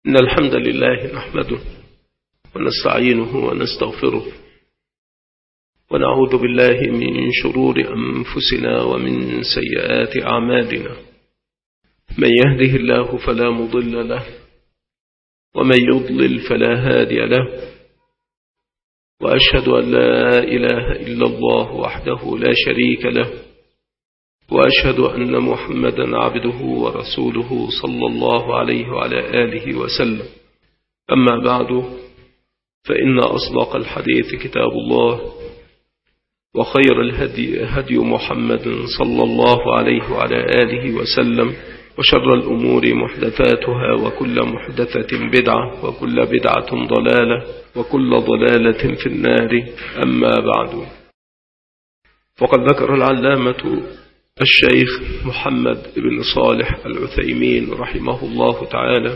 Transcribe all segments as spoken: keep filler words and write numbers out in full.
إن الحمد لله نحمده ونستعينه ونستغفره ونعوذ بالله من شرور أنفسنا ومن سيئات أعمالنا. من يهده الله فلا مضل له ومن يضلل فلا هادي له، وأشهد أن لا إله إلا الله وحده لا شريك له، وأشهد أن محمدا عبده ورسوله صلى الله عليه وعلى آله وسلم. أما بعد، فإن أصدق الحديث كتاب الله، وخير الهدي هدي محمد صلى الله عليه وعلى آله وسلم، وشر الأمور محدثاتها، وكل محدثة بدعة، وكل بدعة ضلالة، وكل ضلالة في النار. أما بعد، فقد ذكر العلامة الشيخ محمد بن صالح العثيمين رحمه الله تعالى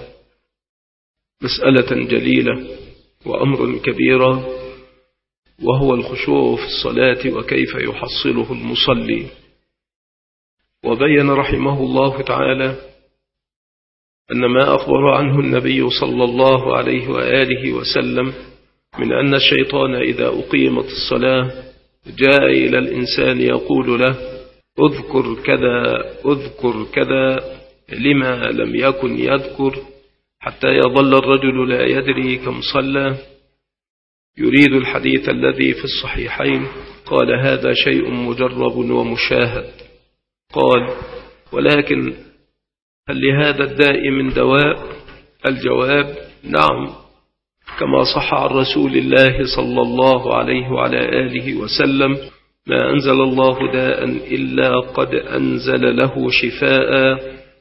مسألة جليلة وأمر كبيرا، وهو الخشوع في الصلاة وكيف يحصله المصلي. وبين رحمه الله تعالى أن ما أخبر عنه النبي صلى الله عليه وآله وسلم من أن الشيطان إذا أقيمت الصلاة جاء إلى الإنسان يقول له: اذكر كذا اذكر كذا، لما لم يكن يذكر، حتى يظل الرجل لا يدري كم صلى. يريد الحديث الذي في الصحيحين. قال: هذا شيء مجرب ومشاهد. قال: ولكن هل لهذا الداء من دواء؟ الجواب: نعم، كما صح عن رسول الله صلى الله عليه وعلى آله وسلم: ما أنزل الله داء إلا قد أنزل له شفاء،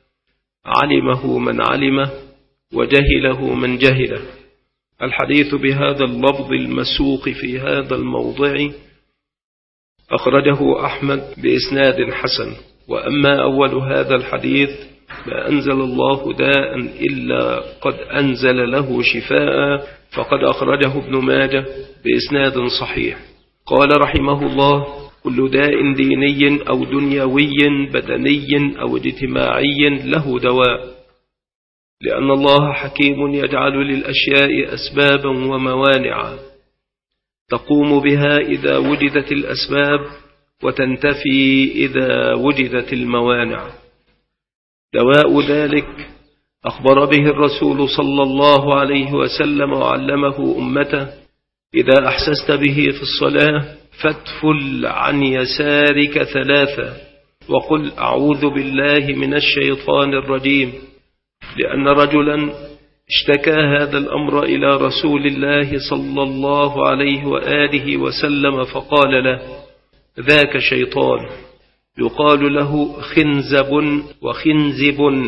علمه من علمه وجهله من جهله. الحديث بهذا اللفظ المسوق في هذا الموضع أخرجه أحمد بإسناد حسن. وأما أول هذا الحديث: ما أنزل الله داء إلا قد أنزل له شفاء، فقد أخرجه ابن ماجه بإسناد صحيح. قال رحمه الله: كل داء ديني أو دنيوي بدني أو اجتماعي له دواء، لأن الله حكيم يجعل للأشياء أسبابا وموانعا تقوم بها إذا وجدت الأسباب، وتنتفي إذا وجدت الموانع. دواء ذلك أخبر به الرسول صلى الله عليه وسلم وعلمه أمته: إذا أحسست به في الصلاة فادفل عن يسارك ثلاثة وقل: أعوذ بالله من الشيطان الرجيم. لأن رجلا اشتكى هذا الأمر إلى رسول الله صلى الله عليه وآله وسلم، فقال له: ذاك شيطان يقال له خنزب وخنزب،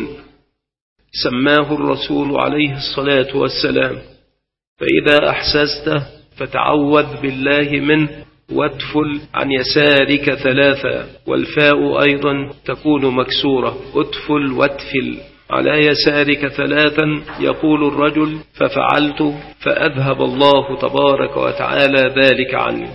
سماه الرسول عليه الصلاة والسلام. فإذا أحسسته فتعوذ بالله منه وادفل عن يسارك ثلاثة، والفاء أيضا تكون مكسورة: ادفل وادفل على يسارك ثلاثا. يقول الرجل: ففعلت فأذهب الله تبارك وتعالى ذلك عني.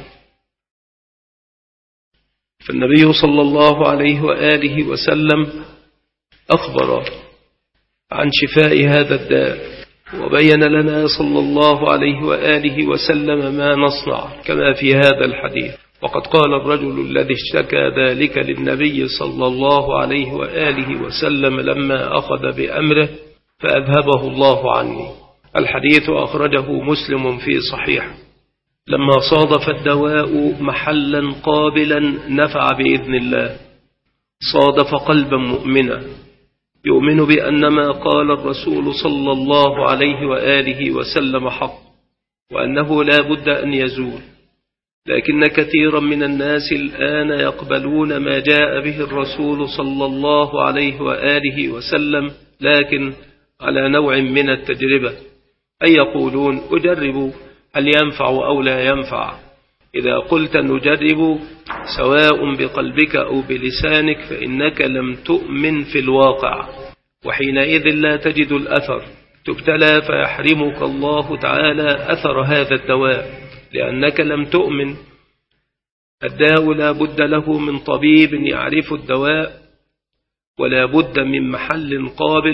فالنبي صلى الله عليه وآله وسلم أخبر عن شفاء هذا الداء، وبين لنا صلى الله عليه وآله وسلم ما نصنع كما في هذا الحديث. وقد قال الرجل الذي اشتكى ذلك للنبي صلى الله عليه وآله وسلم لما أخذ بأمره: فأذهبه الله عني. الحديث أخرجه مسلم في صحيح. لما صادف الدواء محلا قابلا نفع بإذن الله، صادف قلبا مؤمنا يؤمن بأن ما قال الرسول صلى الله عليه وآله وسلم حق، وأنه لا بد أن يزول. لكن كثيرا من الناس الآن يقبلون ما جاء به الرسول صلى الله عليه وآله وسلم، لكن على نوع من التجربة، أي يقولون: أجرب هل ينفع أو لا ينفع. إذا قلت نجرب سواء بقلبك أو بلسانك فإنك لم تؤمن في الواقع، وحينئذ لا تجد الأثر، تبتلى فيحرمك الله تعالى أثر هذا الدواء، لأنك لم تؤمن. الداء لا بد له من طبيب يعرف الدواء، ولا بد من محل قابل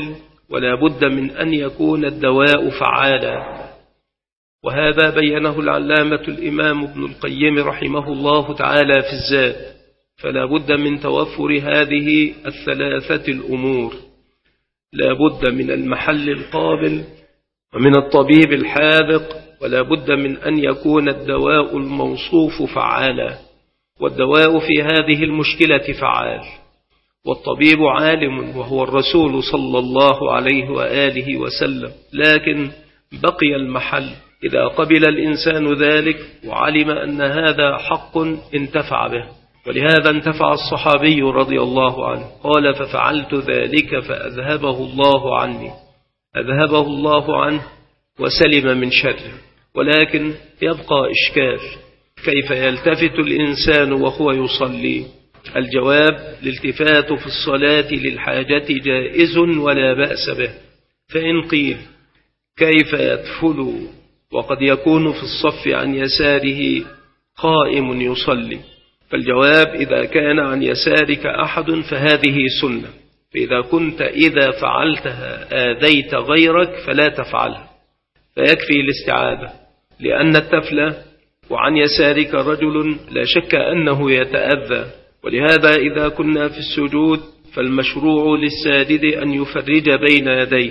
ولا بد من أن يكون الدواء فعالا. وهذا بينه العلامة الإمام ابن القيم رحمه الله تعالى في الزاد. فلا بد من توفر هذه الثلاثة الأمور: لا بد من المحل القابل، ومن الطبيب الحاذق، ولا بد من أن يكون الدواء الموصوف فعالا. والدواء في هذه المشكلة فعال، والطبيب عالم وهو الرسول صلى الله عليه وآله وسلم، لكن بقي المحل. إذا قبل الإنسان ذلك وعلم أن هذا حق انتفع به. ولهذا انتفع الصحابي رضي الله عنه، قال: ففعلت ذلك فأذهبه الله عني، أذهبه الله عنه وسلم من شره. ولكن يبقى إشكال: كيف يلتفت الإنسان وهو يصلي؟ الجواب: الالتفات في الصلاة للحاجة جائز ولا بأس به. فإن قيل: كيف يدفل وقد يكون في الصف عن يساره قائم يصلي؟ فالجواب: إذا كان عن يسارك أحد فهذه سنة، فإذا كنت إذا فعلتها آذيت غيرك فلا تفعلها، فيكفي الاستعاذة. لأن التفل وعن يسارك رجل لا شك أنه يتأذى. ولهذا إذا كنا في السجود فالمشروع للساجد أن يفرج بين يديه،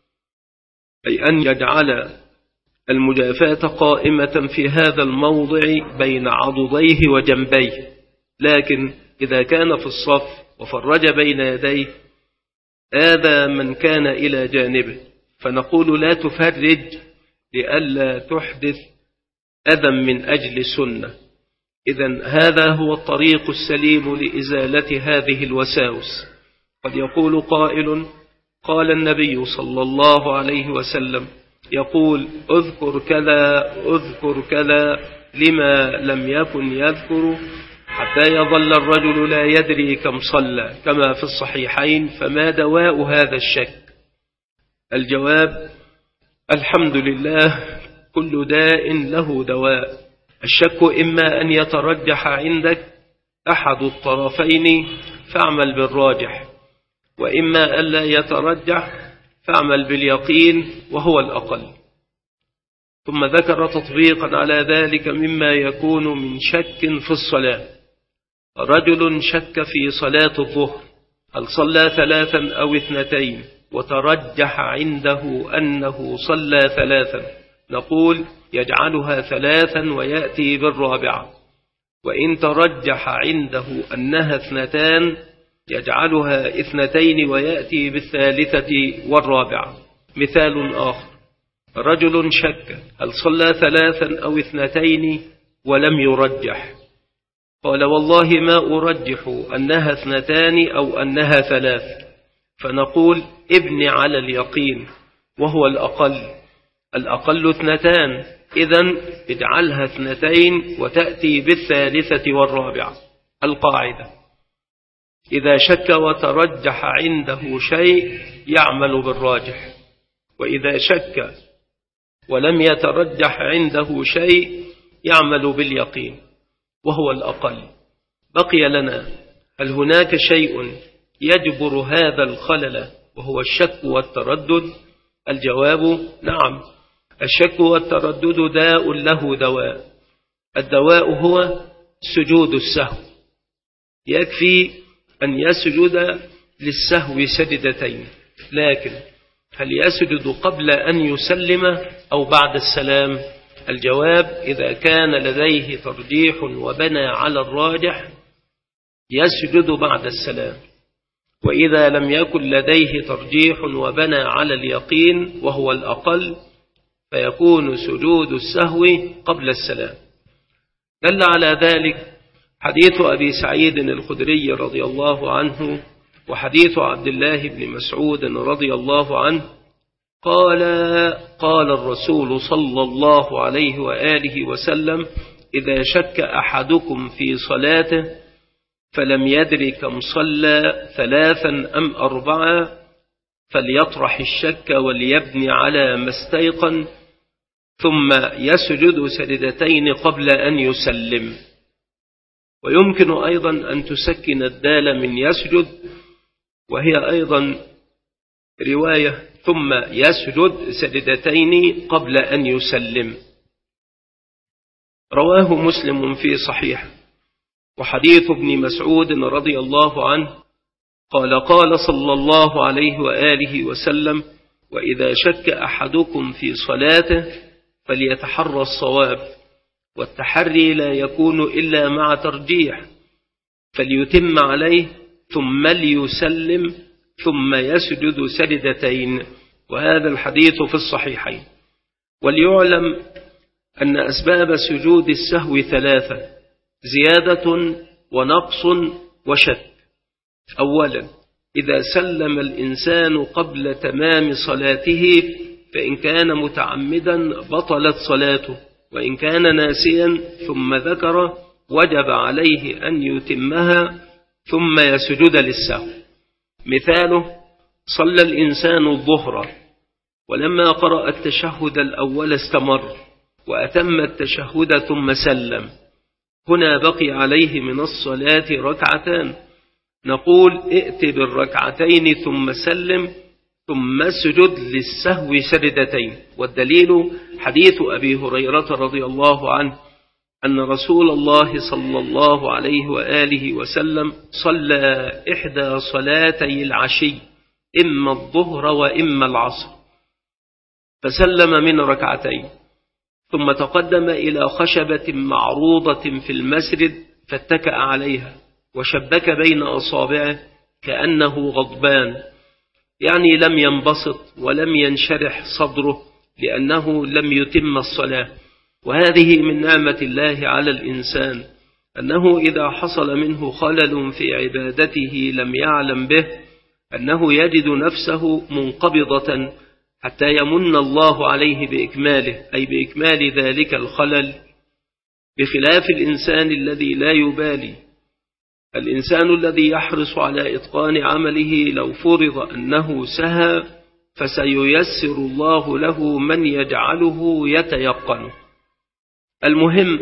أي أن يجعل المجافاة قائمة في هذا الموضع بين عضديه وجنبيه. لكن إذا كان في الصف وفرج بين يديه آذى من كان إلى جانبه، فنقول: لا تفرج لئلا تحدث أذى من أجل سنة. إذن هذا هو الطريق السليم لإزالة هذه الوساوس. قد يقول قائل: قال النبي صلى الله عليه وسلم يقول: اذكر كذا اذكر كذا، لما لم يكن يذكر حتى يظل الرجل لا يدري كم صلى، كما في الصحيحين، فما دواء هذا الشك؟ الجواب: الحمد لله، كل داء له دواء. الشك إما أن يترجح عندك أحد الطرفين فاعمل بالراجح، وإما ألا يترجح فاعمل باليقين وهو الأقل. ثم ذكر تطبيقا على ذلك مما يكون من شك في الصلاة. رجل شك في صلاة الظهر، هل صلى ثلاثا أو اثنتين، وترجح عنده أنه صلى ثلاثا، نقول: يجعلها ثلاثا ويأتي بالرابعة. وإن ترجح عنده أنها اثنتان يجعلها اثنتين ويأتي بالثالثة والرابعة. مثال آخر: رجل شك هل صلى ثلاثا أو اثنتين ولم يرجح، قال: والله ما أرجح أنها اثنتان أو أنها ثلاث، فنقول: ابن على اليقين وهو الأقل، الأقل اثنتان، إذن اجعلها اثنتين وتأتي بالثالثة والرابعة. القاعدة: إذا شك وترجح عنده شيء يعمل بالراجح، وإذا شك ولم يترجح عنده شيء يعمل باليقين وهو الأقل. بقي لنا: هل هناك شيء يجبر هذا الخلل وهو الشك والتردد؟ الجواب: نعم، الشك والتردد داء له دواء. الدواء هو سجود السهو. يكفي أن يسجد للسهو سجدتين، لكن هل يسجد قبل أن يسلم أو بعد السلام؟ الجواب: إذا كان لديه ترجيح وبنى على الراجح يسجد بعد السلام، وإذا لم يكن لديه ترجيح وبنى على اليقين وهو الأقل فيكون سجود السهو قبل السلام. دل على ذلك حديث أبي سعيد الخدري رضي الله عنه وحديث عبد الله بن مسعود رضي الله عنه، قال: قال الرسول صلى الله عليه وآله وسلم: إذا شك أحدكم في صلاته فلم يدر كم صلى ثلاثا أم أربعا فليطرح الشك وليبني على ما استيقن، ثم يسجد سجدتين قبل أن يسلم. ويمكن أيضا أن تسكن الدال من يسجد، وهي أيضا رواية ثم يسجد سجدتين قبل أن يسلم. رواه مسلم في صحيح. وحديث ابن مسعود رضي الله عنه قال قال صلى الله عليه وآله وسلم: وإذا شك أحدكم في صلاته فليتحرى الصواب، والتحري لا يكون إلا مع ترجيح، فليتم عليه ثم ليسلم ثم يسجد سجدتين. وهذا الحديث في الصحيحين. وليعلم أن أسباب سجود السهو ثلاثة: زيادة ونقص وشك. أولا، إذا سلم الإنسان قبل تمام صلاته فإن كان متعمدا بطلت صلاته، وإن كان ناسيا ثم ذكر وجب عليه أن يتمها ثم يسجد للسهو. مثاله: صلى الإنسان الظهر ولما قرأ التشهد الأول استمر وأتم التشهد ثم سلم، هنا بقي عليه من الصلاة ركعتان، نقول ائت بالركعتين ثم سلم ثم اسجد للسهو سجدتين. والدليل حديث أبي هريرة رضي الله عنه أن رسول الله صلى الله عليه وآله وسلم صلى إحدى صلاتي العشي، إما الظهر وإما العصر، فسلم من ركعتين ثم تقدم إلى خشبة معروضة في المسجد فاتكأ عليها وشبك بين أصابعه كأنه غضبان، يعني لم ينبسط ولم ينشرح صدره لأنه لم يتم الصلاة. وهذه من نعمة الله على الإنسان، أنه إذا حصل منه خلل في عبادته لم يعلم به، أنه يجد نفسه منقبضة حتى يمن الله عليه بإكماله، أي بإكمال ذلك الخلل، بخلاف الإنسان الذي لا يبالي. الإنسان الذي يحرص على إتقان عمله لو فرض أنه سهى فسييسر الله له من يجعله يتيقنه. المهم،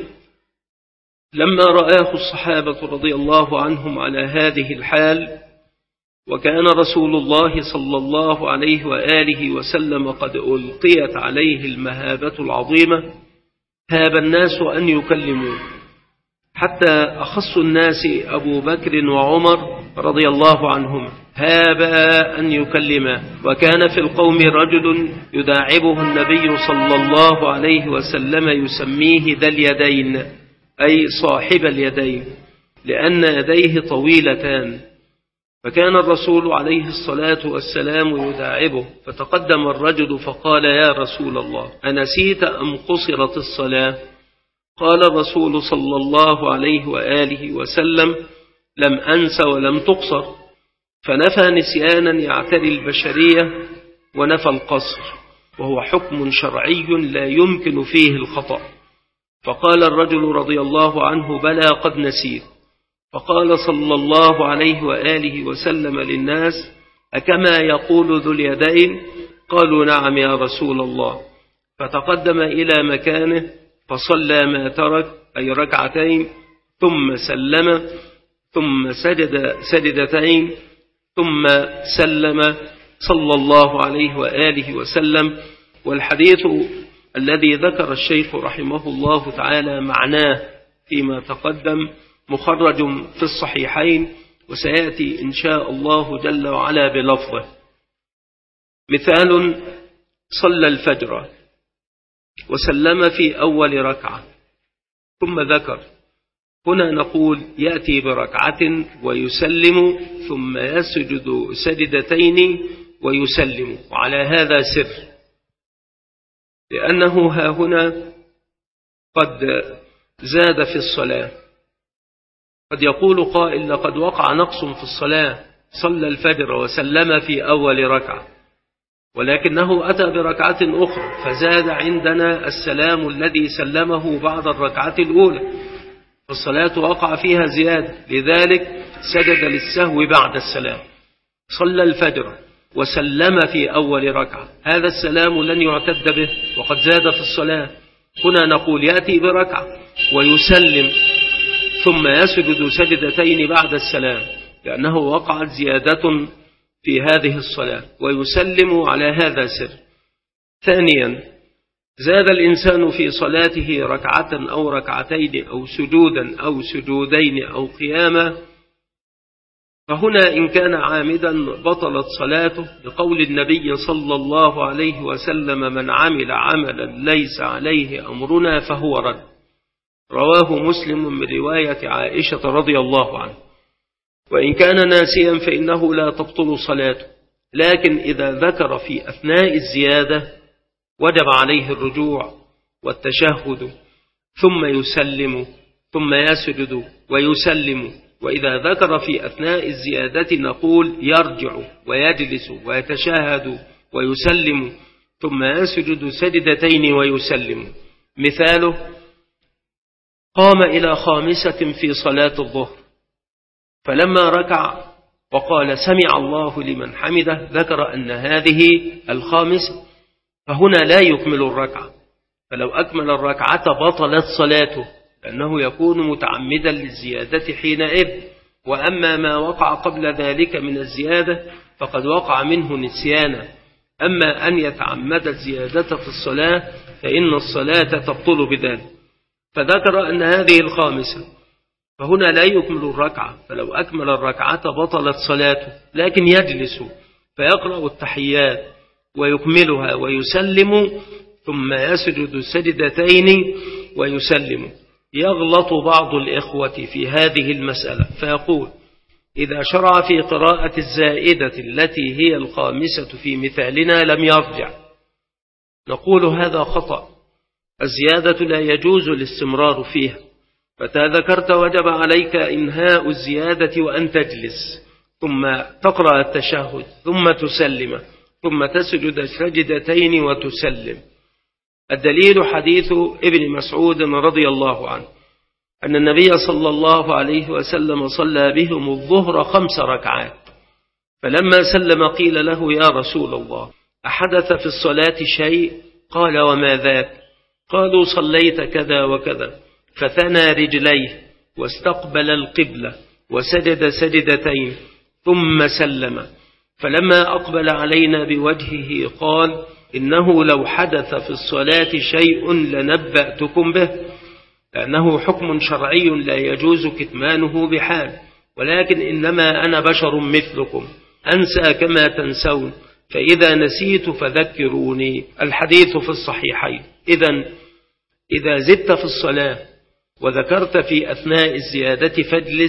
لما رآه الصحابة رضي الله عنهم على هذه الحال وكان رسول الله صلى الله عليه وآله وسلم قد ألقيت عليه المهابة العظيمة، هاب الناس أن يكلموه، حتى أخص الناس أبو بكر وعمر رضي الله عنهم هابا أن يكلما. وكان في القوم رجل يداعبه النبي صلى الله عليه وسلم يسميه ذا اليدين، أي صاحب اليدين، لأن يديه طويلتان. فكان الرسول عليه الصلاة والسلام يداعبه، فتقدم الرجل فقال: يا رسول الله، أنسيت أم قصرت الصلاة؟ قال الرسول صلى الله عليه وآله وسلم: لم أنس ولم تقصر. فنفى نسيانا يعتري البشرية ونفى القصر، وهو حكم شرعي لا يمكن فيه الخطأ. فقال الرجل رضي الله عنه: بلى قد نسيت. فقال صلى الله عليه وآله وسلم للناس: أكما يقول ذو اليدين؟ قالوا: نعم يا رسول الله. فتقدم إلى مكانه فصلى ما ترك، أي ركعتين، ثم سلم ثم سجد سجدتين ثم سلم صلى الله عليه وآله وسلم. والحديث الذي ذكر الشيخ رحمه الله تعالى معناه فيما تقدم مخرج في الصحيحين، وسيأتي إن شاء الله جل وعلا بلفظه. مثال: صلى الفجر وسلم في أول ركعة ثم ذكر، هنا نقول يأتي بركعة ويسلم ثم يسجد سجدتين ويسلم، وعلى هذا سر، لأنه ها هنا قد زاد في الصلاة. قد يقول قائل: لقد وقع نقص في الصلاة، صلى الفجر وسلم في أول ركعة، ولكنه أتى بركعة أخرى فزاد عندنا السلام الذي سلمه بعد الركعة الأولى، فالصلاة وقع فيها زيادة، لذلك سجد للسهو بعد السلام. صلى الفجر وسلم في أول ركعة، هذا السلام لن يعتد به وقد زاد في الصلاة. هنا نقول يأتي بركعة ويسلم ثم يسجد سجدتين بعد السلام، لأنه وقعت زيادة في هذه الصلاة ويسلم على هذا سر. ثانيا، زاد الإنسان في صلاته ركعة أو ركعتين أو سجودا أو سجودين أو قياما، فهنا إن كان عامدا بطلت صلاته، لقول النبي صلى الله عليه وسلم: من عمل عملا ليس عليه أمرنا فهو رد. رواه مسلم من رواية عائشة رضي الله عنها. وإن كان ناسيا فإنه لا تبطل صلاته، لكن إذا ذكر في أثناء الزيادة وجب عليه الرجوع والتشهد، ثم يسلم، ثم يسجد ويسلم. وإذا ذكر في أثناء الزيادة نقول يرجع ويجلس ويتشهد ويسلم، ثم يسجد سجدتين ويسلم. مثاله: قام إلى خامسة في صلاة الظهر، فلما ركع وقال سمع الله لمن حمده ذكر أن هذه الخامسة، فهنا لا يكمل الركعة، فلو أكمل الركعة بطلت صلاته، لأنه يكون متعمدا للزيادة حينئذ. وأما ما وقع قبل ذلك من الزيادة فقد وقع منه نسيانا. أما أن يتعمد الزيادة في الصلاة فإن الصلاة تبطل بذلك. فذكر أن هذه الخامسة، فهنا لا يكمل الركعة، فلو أكمل الركعة بطلت صلاته، لكن يجلس فيقرأ التحيات ويكملها ويسلم، ثم يسجد سجدتين ويسلم. يغلط بعض الإخوة في هذه المسألة فيقول: إذا شرع في قراءة الزائدة التي هي الخامسة في مثالنا لم يرجع. نقول هذا خطأ، الزيادة لا يجوز الاستمرار فيها، متى ذكرت وجب عليك إنهاء الزيادة وأن تجلس، ثم تقرأ التشهد، ثم تسلم، ثم تسجد سجدتين وتسلم. الدليل حديث ابن مسعود رضي الله عنه أن النبي صلى الله عليه وسلم صلى بهم الظهر خمس ركعات، فلما سلم قيل له: يا رسول الله، أحدث في الصلاة شيء؟ قال: وما ذاك؟ قالوا: صليت كذا وكذا، فثنى رجليه واستقبل القبلة وسجد سجدتين ثم سلم، فلما أقبل علينا بوجهه قال: إنه لو حدث في الصلاة شيء لنبأتكم به، لأنه حكم شرعي لا يجوز كتمانه بحال، ولكن إنما أنا بشر مثلكم أنسى كما تنسون، فإذا نسيت فذكروني. الحديث في الصحيحين. إذن إذا زدت في الصلاة وذكرت في أثناء الزيادة فاجلس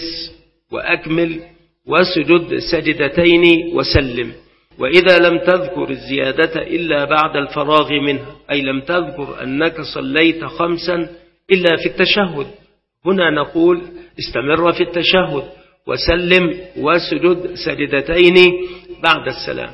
وأكمل وسجد سجدتين وسلم. وإذا لم تذكر الزيادة إلا بعد الفراغ منها، أي لم تذكر أنك صليت خمسا إلا في التشهد، هنا نقول استمر في التشهد وسلم وسجد سجدتين بعد السلام.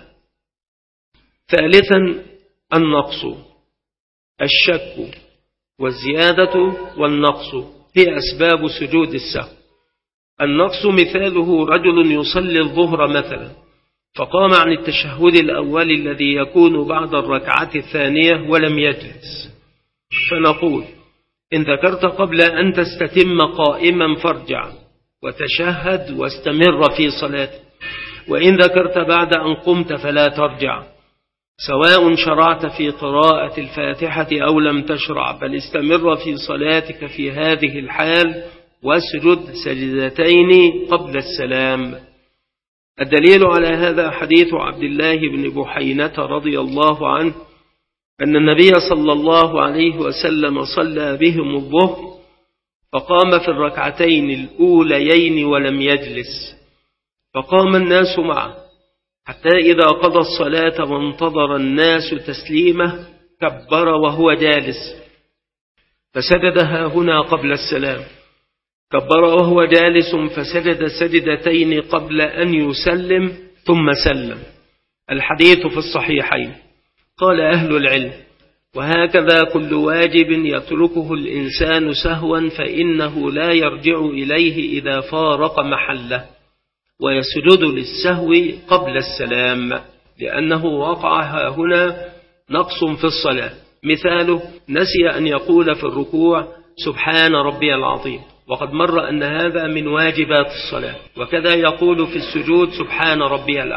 ثالثا، النقص. الشك والزيادة والنقص هي أسباب سجود السهو. النقص مثاله: رجل يصلي الظهر مثلا، فقام عن التشهد الأول الذي يكون بعد الركعة الثانية ولم يجلس، فنقول: إن ذكرت قبل أن تستتم قائما فارجع وتشهد واستمر في صلاتك، وإن ذكرت بعد أن قمت فلا ترجع، سواء شرعت في قراءة الفاتحة أو لم تشرع، بل استمر في صلاتك في هذه الحال واسجد سجدتين قبل السلام. الدليل على هذا حديث عبد الله بن بحينة رضي الله عنه أن النبي صلى الله عليه وسلم صلى بهم الظهر، فقام في الركعتين الأوليين ولم يجلس، فقام الناس معه حتى إذا قضى الصلاة وانتظر الناس تسليمه كبر وهو جالس، فسجدها هنا قبل السلام، كبر وهو جالس فسجد سجدتين قبل أن يسلم ثم سلم. الحديث في الصحيحين. قال أهل العلم: وهكذا كل واجب يتركه الإنسان سهوا فإنه لا يرجع إليه إذا فارق محله، ويسجد للسهو قبل السلام، لأنه وقع هنا نقص في الصلاة. مثاله: نسي أن يقول في الركوع سبحان ربي العظيم، وقد مر أن هذا من واجبات الصلاة، وكذا يقول في السجود سبحان ربي الأعلى،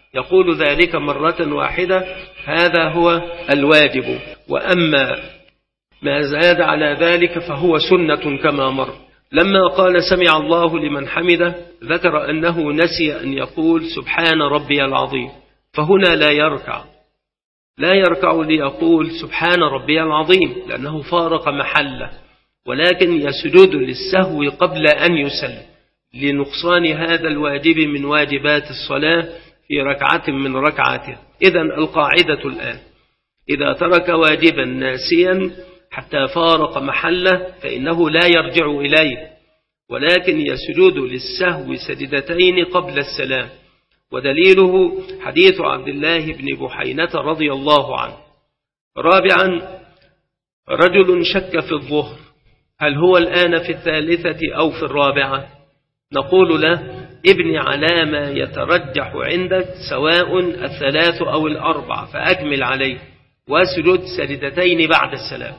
يقول ذلك مرة واحدة هذا هو الواجب، وأما ما زاد على ذلك فهو سنة كما مر. لما قال سمع الله لمن حمده ذكر أنه نسي أن يقول سبحان ربي العظيم، فهنا لا يركع لا يركع ليقول سبحان ربي العظيم لأنه فارق محله، ولكن يسجد للسهو قبل أن يسلم لنقصان هذا الواجب من واجبات الصلاة في ركعة من ركعاته. إذن القاعدة الآن إذا ترك واجبا ناسيا حتى فارق محله فإنه لا يرجع إليه، ولكن يسجد للسهو سجدتين قبل السلام، ودليله حديث عبد الله بن بحينة رضي الله عنه. رابعا، رجل شك في الظهر هل هو الآن في الثالثة أو في الرابعة؟ نقول له ابن على ما يترجح عندك سواء الثلاث أو الأربع فأكمل عليه واسجد سجدتين بعد السلام.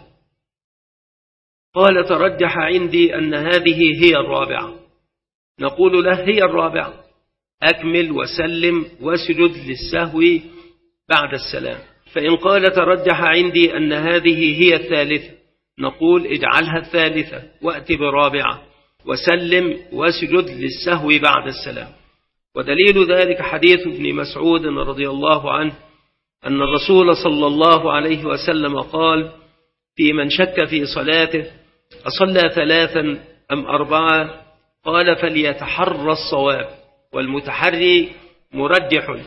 قال ترجح عندي أن هذه هي الرابعة، نقول له هي الرابعة، أكمل وسلم واسجد للسهو بعد السلام. فإن قال ترجح عندي أن هذه هي الثالثة، نقول اجعلها الثالثة وأت برابعة وسلم واسجد للسهو بعد السلام. ودليل ذلك حديث ابن مسعود رضي الله عنه أن الرسول صلى الله عليه وسلم قال في من شك في صلاته أصلى ثلاثا أم أربعة؟ قال فليتحرى الصواب، والمتحري مرجح،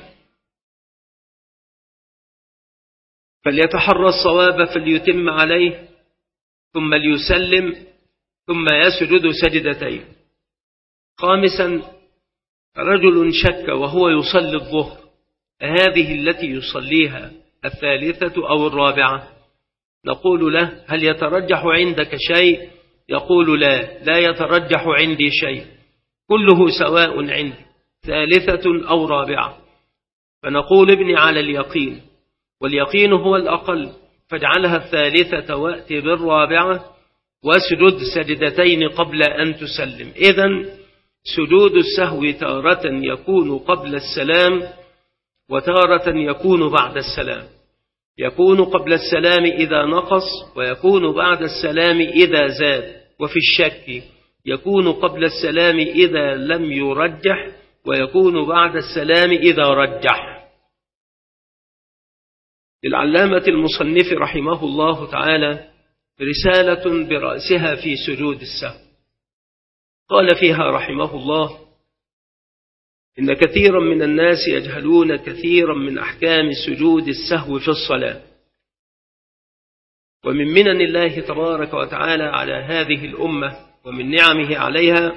فليتحرى الصواب فليتم عليه ثم ليسلم ثم يسجد سجدتين. خامسا، رجل شك وهو يصلي الظهر هذه التي يصليها الثالثة أو الرابعة؟ نقول له هل يترجح عندك شيء؟ يقول لا لا يترجح عندي شيء، كله سواء عندي ثالثة أو رابعة. فنقول ابني على اليقين، واليقين هو الأقل، فاجعلها الثالثة وأت بالرابعة واسجد سجدتين قبل أن تسلم. إذن سجود السهو تارة يكون قبل السلام وتارة يكون بعد السلام، يكون قبل السلام إذا نقص ويكون بعد السلام إذا زاد، وفي الشك يكون قبل السلام إذا لم يرجح ويكون بعد السلام إذا رجح. للعلامة المصنف رحمه الله تعالى رسالة برأسها في سجود السهو، قال فيها رحمه الله إن كثيرا من الناس يجهلون كثيرا من أحكام سجود السهو في الصلاة. ومن منن الله تبارك وتعالى على هذه الأمة ومن نعمه عليها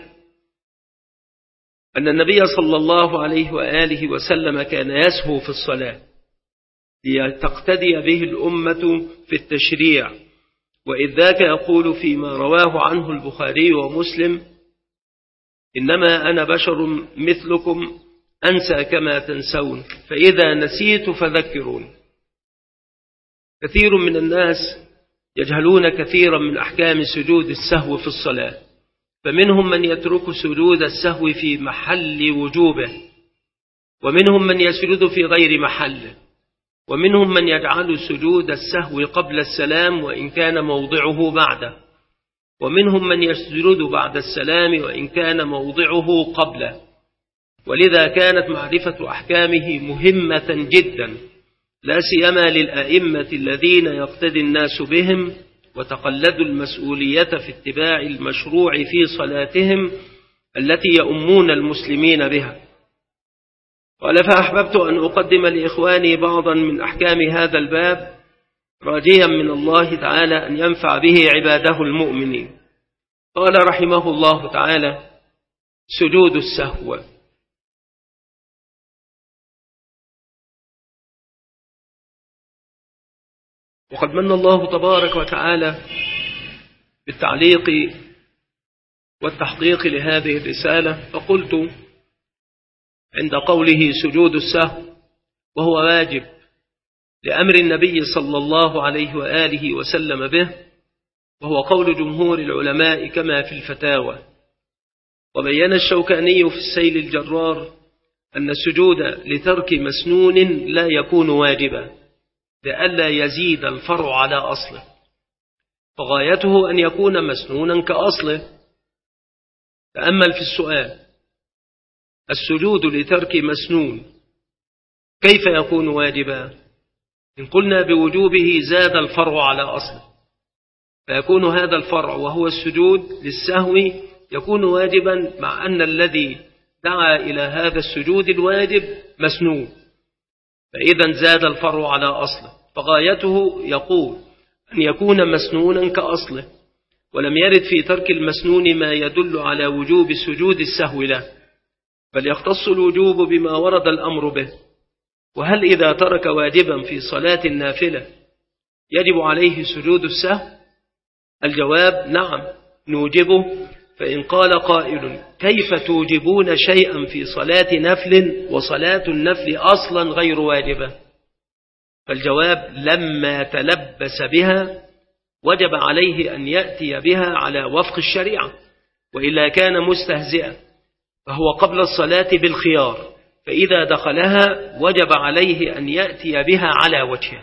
أن النبي صلى الله عليه وآله وسلم كان يسهو في الصلاة لتقتدي به الأمة في التشريع، وإذ ذاك يقول فيما رواه عنه البخاري ومسلم إنما أنا بشر مثلكم أنسى كما تنسون فإذا نسيت فذكرون. كثير من الناس يجهلون كثيرا من أحكام سجود السهو في الصلاة، فمنهم من يترك سجود السهو في محل وجوبه، ومنهم من يسجد في غير محله، ومنهم من يجعل سجود السهو قبل السلام وإن كان موضعه بعده، ومنهم من يسجد بعد السلام وإن كان موضعه قبله. ولذا كانت معرفة أحكامه مهمة جدا، لا سيما للأئمة الذين يقتدي الناس بهم وتقلدوا المسؤولية في اتباع المشروع في صلاتهم التي يؤمون المسلمين بها. قال فأحببت أن أقدم لإخواني بعضا من أحكام هذا الباب راجيا من الله تعالى أن ينفع به عباده المؤمنين. قال رحمه الله تعالى سجود السهو. وقد من الله تبارك وتعالى بالتعليق والتحقيق لهذه الرسالة، فقلت عند قوله سجود السهو وهو واجب لأمر النبي صلى الله عليه وآله وسلم به، وهو قول جمهور العلماء كما في الفتاوى. وبين الشوكاني في السيل الجرار أن السجود لترك مسنون لا يكون واجبا لئلا يزيد الفرع على أصله، فغايته أن يكون مسنونا كأصله. تأمل في السؤال: السجود لترك مسنون كيف يكون واجبا؟ إن قلنا بوجوبه زاد الفرع على أصله، فيكون هذا الفرع وهو السجود للسهو يكون واجبا، مع أن الذي دعا إلى هذا السجود الواجب مسنون، فإذا زاد الفرع على أصله، فغايته يقول أن يكون مسنونا كأصله، ولم يرد في ترك المسنون ما يدل على وجوب سجود السهو له، بل يختص الوجوب بما ورد الأمر به. وهل إذا ترك واجبا في صلاة النافلة يجب عليه سجود السهو؟ الجواب: نعم نوجبه. فإن قال قائل: كيف توجبون شيئا في صلاة نفل وصلاة النفل أصلا غير واجبة؟ فالجواب: لما تلبس بها وجب عليه أن يأتي بها على وفق الشريعة، وإلا كان مستهزئا، فهو قبل الصلاة بالخيار، فإذا دخلها وجب عليه أن يأتي بها على وجهها.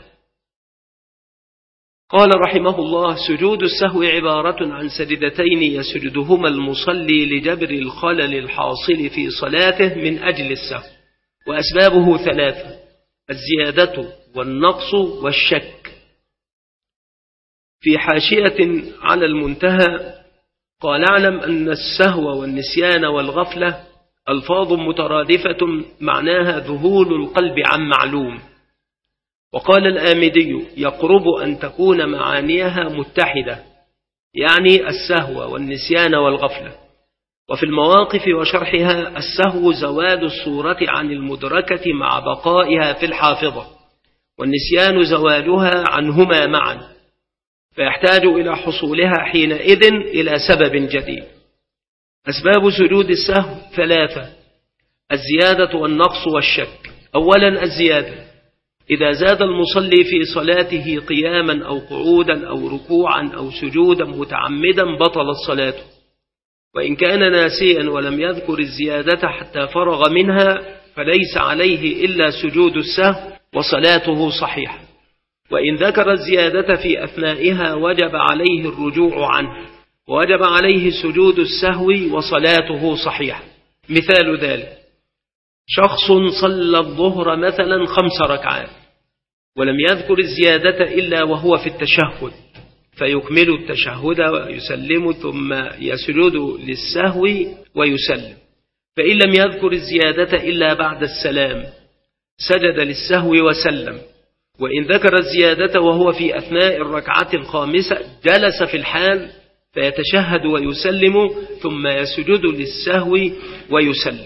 قال رحمه الله: سجود السهو عبارة عن سجدتين يسجدهما المصلي لجبر الخلل الحاصل في صلاته من أجل السهو، وأسبابه ثلاثة: الزيادة والنقص والشك. في حاشية على المنتهى قال: اعلم أن السهو والنسيان والغفلة ألفاظ مترادفة معناها ذهول القلب عن معلوم. وقال الآمدي: يقرب أن تكون معانيها متحدة، يعني السهو والنسيان والغفلة. وفي المواقف وشرحها: السهو زوال الصورة عن المدركة مع بقائها في الحافظة، والنسيان زوالها عنهما معا، فيحتاج إلى حصولها حينئذ إلى سبب جديد. أسباب سجود السهو ثلاثة: الزيادة والنقص والشك. أولا الزيادة: إذا زاد المصلي في صلاته قياما أو قعودا أو ركوعا أو سجودا متعمدا بطلت صلاته، وإن كان ناسيا ولم يذكر الزيادة حتى فرغ منها فليس عليه إلا سجود السهو وصلاته صحيحة، وإن ذكر الزيادة في أثنائها وجب عليه الرجوع عنه، ووجب عليه سجود السهو وصلاته صحيحة. مثال ذلك: شخص صلى الظهر مثلا خمس ركعات ولم يذكر الزيادة إلا وهو في التشهد، فيكمل التشهد ويسلم ثم يسجد للسهو ويسلم. فإن لم يذكر الزيادة إلا بعد السلام سجد للسهو وسلم، وإن ذكر الزيادة وهو في أثناء الركعة الخامسة جلس في الحال فيتشهد ويسلم ثم يسجد للسهو ويسلم.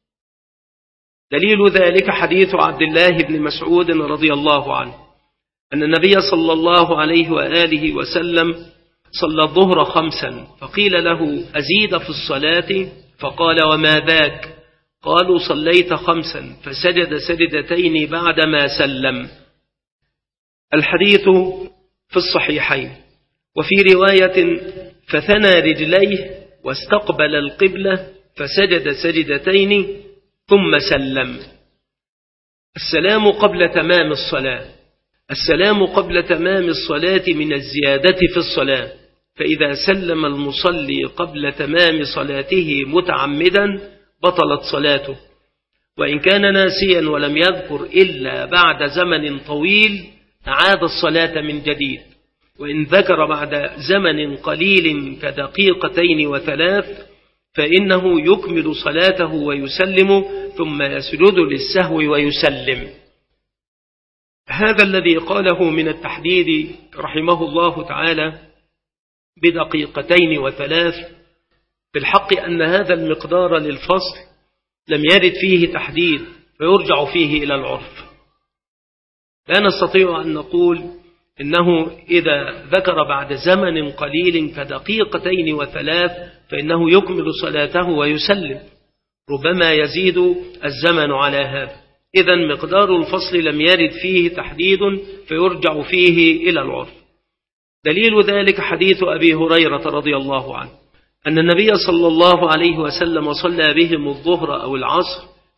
دليل ذلك حديث عبد الله بن مسعود رضي الله عنه أن النبي صلى الله عليه وآله وسلم صلى الظهر خمسا، فقيل له: أزيد في الصلاة؟ فقال: وما ذاك؟ قالوا: صليت خمسا فسجد سجدتين بعدما سلم. الحديث في الصحيحين. وفي رواية: فثنى رجليه واستقبل القبلة فسجد سجدتين ثم سلم. السلام قبل تمام الصلاة. السلام قبل تمام الصلاة من الزيادة في الصلاة، فإذا سلم المصلي قبل تمام صلاته متعمدا بطلت صلاته، وإن كان ناسيا ولم يذكر إلا بعد زمن طويل أعاد الصلاة من جديد، وإن ذكر بعد زمن قليل كدقيقتين وثلاث فإنه يكمل صلاته ويسلم ثم يسجد للسهو ويسلم. هذا الذي قاله من التحديد رحمه الله تعالى بدقيقتين وثلاث، في الحق أن هذا المقدار للفصل لم يرد فيه تحديد فيرجع فيه إلى العرف. لا نستطيع أن نقول إنه إذا ذكر بعد زمن قليل كدقيقتين وثلاث فإنه يكمل صلاته ويسلم، ربما يزيد الزمن على هذا. إذن مقدار الفصل لم يرد فيه تحديد فيرجع فيه إلى العرف. دليل ذلك حديث أبي هريرة رضي الله عنه أن النبي صلى الله عليه وسلم صلى بهم الظهر أو العصر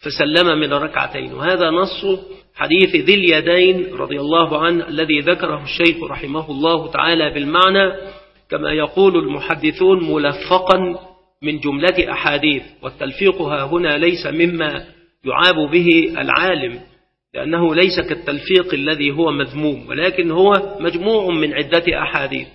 فسلم من ركعتين. وهذا نص حديث ذي اليدين رضي الله عنه الذي ذكره الشيخ رحمه الله تعالى بالمعنى، كما يقول المحدثون ملفقا من جملة أحاديث. والتلفيق هنا ليس مما يعاب به العالم، لأنه ليس كالتلفيق الذي هو مذموم، ولكن هو مجموع من عدة أحاديث.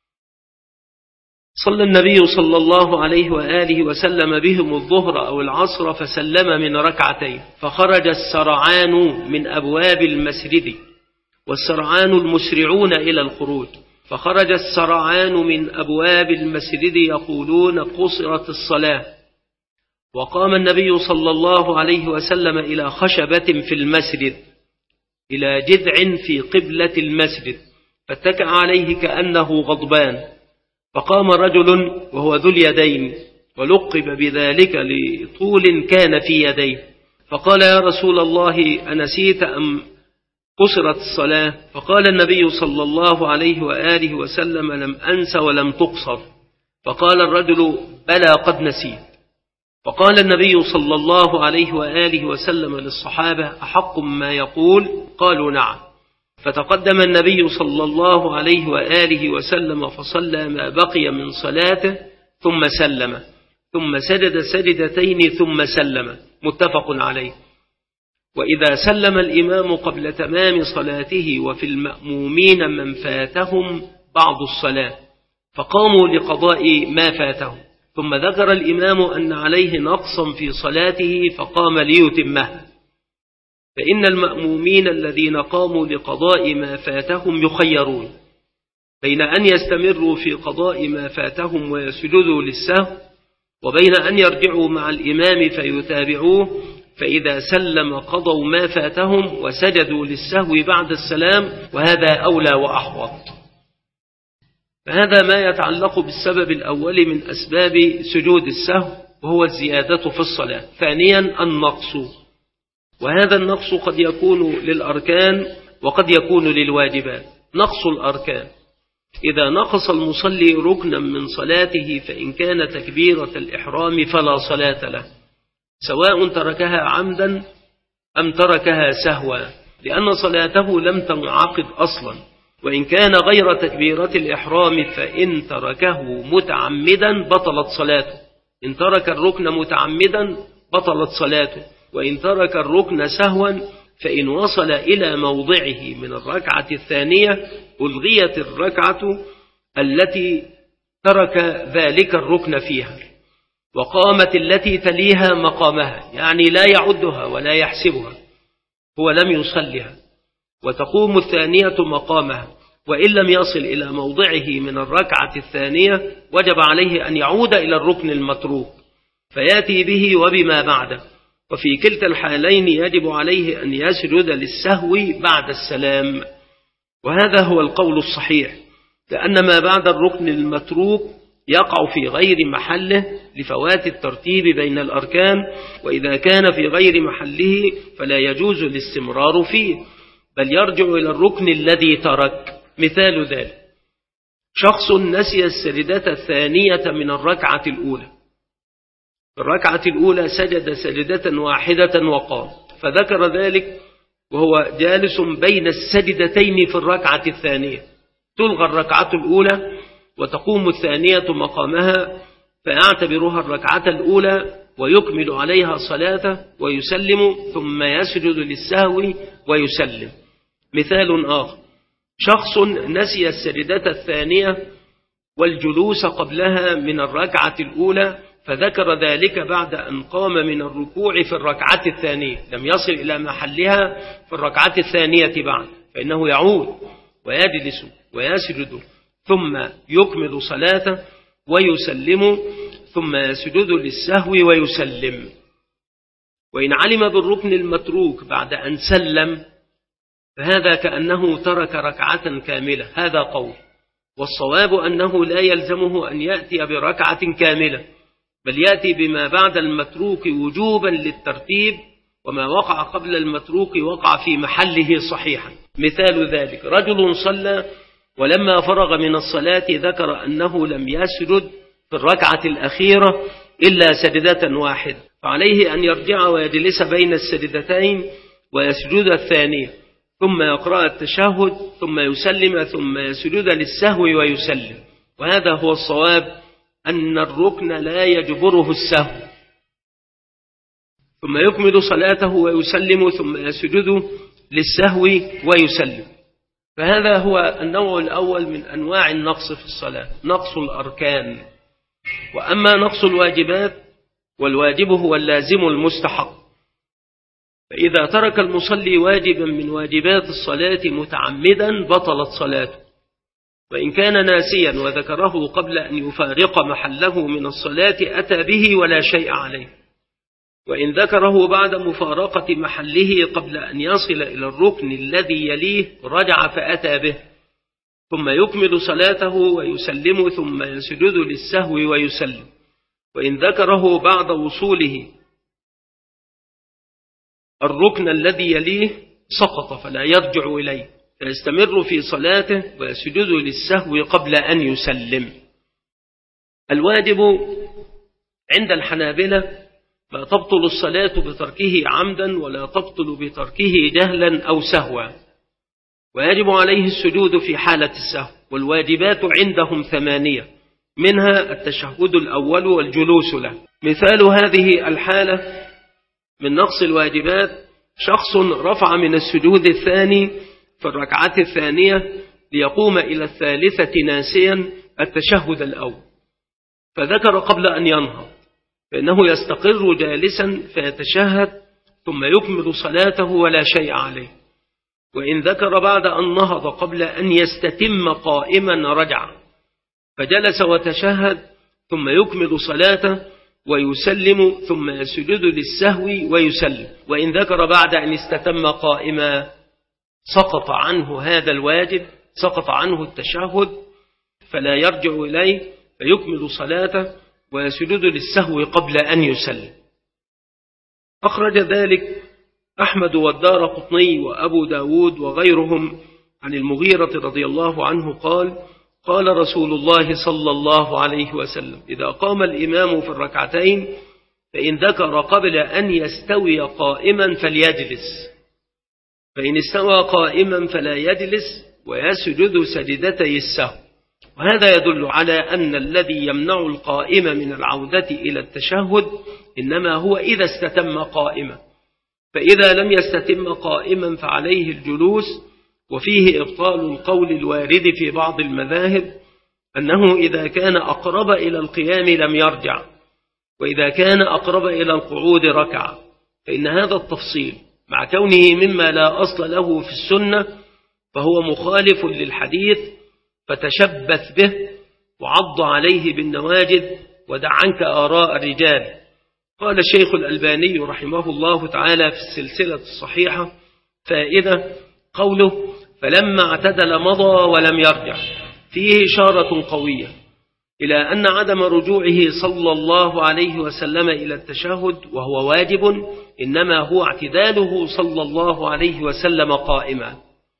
صلى النبي صلى الله عليه وآله وسلم بهم الظهر أو العصر فسلم من ركعتين، فخرج السرعان من أبواب المسجد، والسرعان المسرعون إلى الخروج، فخرج السرعان من أبواب المسجد يقولون قصرت الصلاة. وقام النبي صلى الله عليه وسلم إلى خشبة في المسجد، إلى جذع في قبلة المسجد، فاتكأ عليه كأنه غضبان. فقام رجل وهو ذو اليدين، ولقب بذلك لطول كان في يديه، فقال يا رسول الله أنسيت أم قصرت الصلاة؟ فقال النبي صلى الله عليه وآله وسلم لم أنس ولم تقصر. فقال الرجل بلى قد نسيت. فقال النبي صلى الله عليه وآله وسلم للصحابة أحق ما يقول؟ قالوا نعم. فتقدم النبي صلى الله عليه وآله وسلم فصلى ما بقي من صلاته ثم سلم، ثم سجد سجدتين ثم سلم، متفق عليه. وإذا سلم الإمام قبل تمام صلاته وفي المأمومين من فاتهم بعض الصلاة فقاموا لقضاء ما فاتهم، ثم ذكر الإمام أن عليه نقصا في صلاته فقام ليتمه، فإن المأمومين الذين قاموا لقضاء ما فاتهم يخيرون بين أن يستمروا في قضاء ما فاتهم ويسجدوا للسهو، وبين أن يرجعوا مع الإمام فيتابعوه، فإذا سلم قضوا ما فاتهم وسجدوا للسهو بعد السلام، وهذا أولى وأحوط. فهذا ما يتعلق بالسبب الأول من أسباب سجود السهو، وهو الزيادة في الصلاة. ثانيا النقص، وهذا النقص قد يكون للأركان وقد يكون للواجبات. نقص الأركان: إذا نقص المصلي ركنا من صلاته فإن كان تكبيرة الإحرام فلا صلاة له، سواء تركها عمدا أم تركها سهوا، لأن صلاته لم تنعقد أصلا. وإن كان غير تكبيرة الإحرام فإن تركه متعمدا بطلت صلاته. إن ترك الركن متعمدا بطلت صلاته، وإن ترك الركن سهوا فإن وصل إلى موضعه من الركعة الثانية ألغيت الركعة التي ترك ذلك الركن فيها، وقامت التي تليها مقامها، يعني لا يعدها ولا يحسبها، هو لم يصلها، وتقوم الثانية مقامها. وإن لم يصل إلى موضعه من الركعة الثانية وجب عليه أن يعود إلى الركن المتروك فيأتي به وبما بعده، وفي كلتا الحالين يجب عليه أن يسجد للسهو بعد السلام. وهذا هو القول الصحيح، لأن ما بعد الركن المتروك يقع في غير محله لفوات الترتيب بين الأركان، وإذا كان في غير محله فلا يجوز الاستمرار فيه، بل يرجع إلى الركن الذي ترك. مثال ذلك: شخص نسي السجدة الثانية من الركعة الأولى، في الركعة الأولى سجد سجدة واحدة وقام، فذكر ذلك وهو جالس بين السجدتين في الركعة الثانية، تلغى الركعة الأولى وتقوم الثانية مقامها، فيعتبرها الركعة الأولى ويكمل عليها صلاته ويسلم، ثم يسجد للسهو ويسلم. مثال آخر: شخص نسي السجدة الثانية والجلوس قبلها من الركعة الأولى، فذكر ذلك بعد أن قام من الركوع في الركعة الثانية، لم يصل إلى محلها في الركعة الثانية بعد، فإنه يعود ويجلس ويسجد ثم يكمل صلاته ويسلم، ثم يسجد للسهو ويسلم. وإن علم بالركن المتروك بعد أن سلم فهذا كأنه ترك ركعة كاملة، هذا قول. والصواب أنه لا يلزمه أن يأتي بركعة كاملة، بل يأتي بما بعد المتروك وجوبا للترتيب، وما وقع قبل المتروك وقع في محله صحيحا. مثال ذلك: رجل صلى ولما فرغ من الصلاة ذكر أنه لم يسجد في الركعة الأخيرة إلا سجدة واحدة، فعليه أن يرجع ويجلس بين السجدتين ويسجد الثانية، ثم يقرأ التشهد، ثم يسلم، ثم يسجد للسهو ويسلم. وهذا هو الصواب، أن الركن لا يجبره السهو، ثم يكمل صلاته ويسلم، ثم يسجد للسهو ويسلم. فهذا هو النوع الأول من أنواع النقص في الصلاة، نقص الأركان. وأما نقص الواجبات، والواجب هو اللازم المستحق، فإذا ترك المصلي واجبا من واجبات الصلاة متعمدا بطلت صلاته، وإن كان ناسيا وذكره قبل أن يفارق محله من الصلاة أتى به ولا شيء عليه، وإن ذكره بعد مفارقة محله قبل أن يصل إلى الركن الذي يليه رجع فأتى به، ثم يكمل صلاته ويسلم، ثم يسجد للسهو ويسلم. وإن ذكره بعد وصوله الركن الذي يليه سقط فلا يرجع إليه، فيستمر في صلاته ويسجد للسهو قبل أن يسلم. الواجب عند الحنابلة لا تبطل الصلاة بتركه عمدا، ولا تبطل بتركه جهلا أو سهوا، ويجب عليه السجود في حالة السهو. والواجبات عندهم ثمانية، منها التشهد الأول والجلوس له. مثال هذه الحالة من نقص الواجبات: شخص رفع من السجود الثاني في الركعة الثانية ليقوم إلى الثالثة ناسيا التشهد الأول، فذكر قبل أن ينهض، فإنه يستقر جالسا فيتشهد ثم يكمل صلاته ولا شيء عليه. وإن ذكر بعد أن نهض قبل أن يستتم قائما رجع، فجلس وتشهد ثم يكمل صلاته ويسلم، ثم يسجد للسهو ويسلم. وإن ذكر بعد أن استتم قائما سقط عنه هذا الواجب، سقط عنه التشهد، فلا يرجع إليه، فيكمل صلاته ويسجد للسهو قبل أن يسلم. أخرج ذلك أحمد والدارقطني وأبو داود وغيرهم عن المغيرة رضي الله عنه قال: قال رسول الله صلى الله عليه وسلم: إذا قام الإمام في الركعتين فإن ذكر قبل أن يستوي قائما فليجلس، فإن استوى قائما فلا يجلس، ويسجد سجدتي السهو. وهذا يدل على أن الذي يمنع القائم من العودة إلى التشهد إنما هو إذا استتم قائما، فإذا لم يستتم قائما فعليه الجلوس. وفيه إبطال القول الوارد في بعض المذاهب أنه إذا كان أقرب إلى القيام لم يرجع، وإذا كان أقرب إلى القعود ركع، فإن هذا التفصيل مع كونه مما لا أصل له في السنة فهو مخالف للحديث، فتشبث به وعض عليه بالنواجذ ودع عنك آراء الرجال. قال الشيخ الألباني رحمه الله تعالى في السلسلة الصحيحة فائدة: قوله فلما اعتدل مضى ولم يرجع فيه إشارة قوية إلى أن عدم رجوعه صلى الله عليه وسلم إلى التشهد وهو واجب إنما هو اعتداله صلى الله عليه وسلم قائما.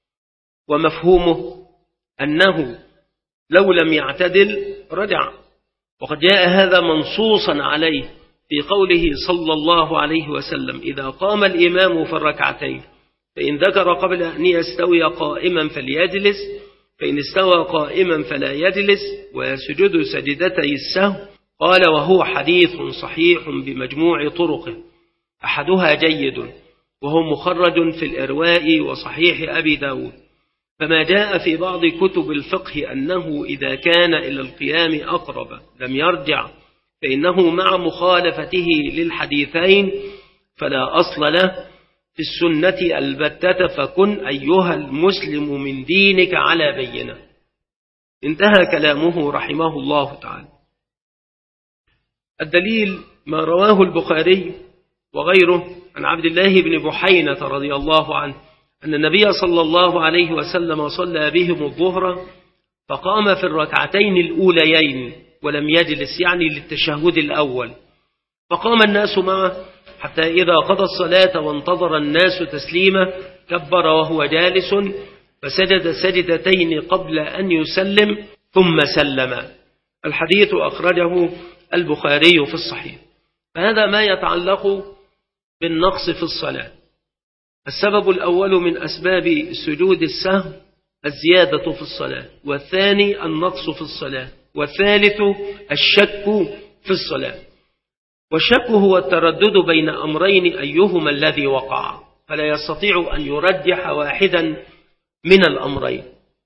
ومفهومه أنه لو لم يعتدل رجع، وقد جاء هذا منصوصا عليه في قوله صلى الله عليه وسلم: إذا قام الإمام في الركعتين فإن ذكر قبل أن يستوي قائما فليجلس، فإن استوى قائما فلا يجلس، ويسجد سجدتي السهو. قال: وهو حديث صحيح بمجموع طرقه، أحدها جيد وهو مخرج في الإرواء وصحيح أبي داود. فما جاء في بعض كتب الفقه أنه إذا كان إلى القيام أقرب لم يرجع، فإنه مع مخالفته للحديثين فلا أصل له في السنة البتة، فكن أيها المسلم من دينك على بينة. انتهى كلامه رحمه الله تعالى. الدليل ما رواه البخاري وغيره عن عبد الله بن بحينة رضي الله عنه أن النبي صلى الله عليه وسلم صلى بهم الظهر فقام في الركعتين الأوليين ولم يجلس، يعني للتشهد الأول، فقام الناس معه حتى إذا قضى الصلاة وانتظر الناس تسليمه كبر وهو جالس، فسجد سجدتين قبل أن يسلم ثم سلم. الحديث أخرجه البخاري في الصحيح. فهذا ما يتعلق بالنقص في الصلاة. السبب الأول من أسباب سجود السهو الزيادة في الصلاة، والثاني النقص في الصلاة، والثالث الشك في الصلاة. والشك هو التردد بين أمرين أيهما الذي وقع، فلا يستطيع أن يرجح واحدا من الأمرين،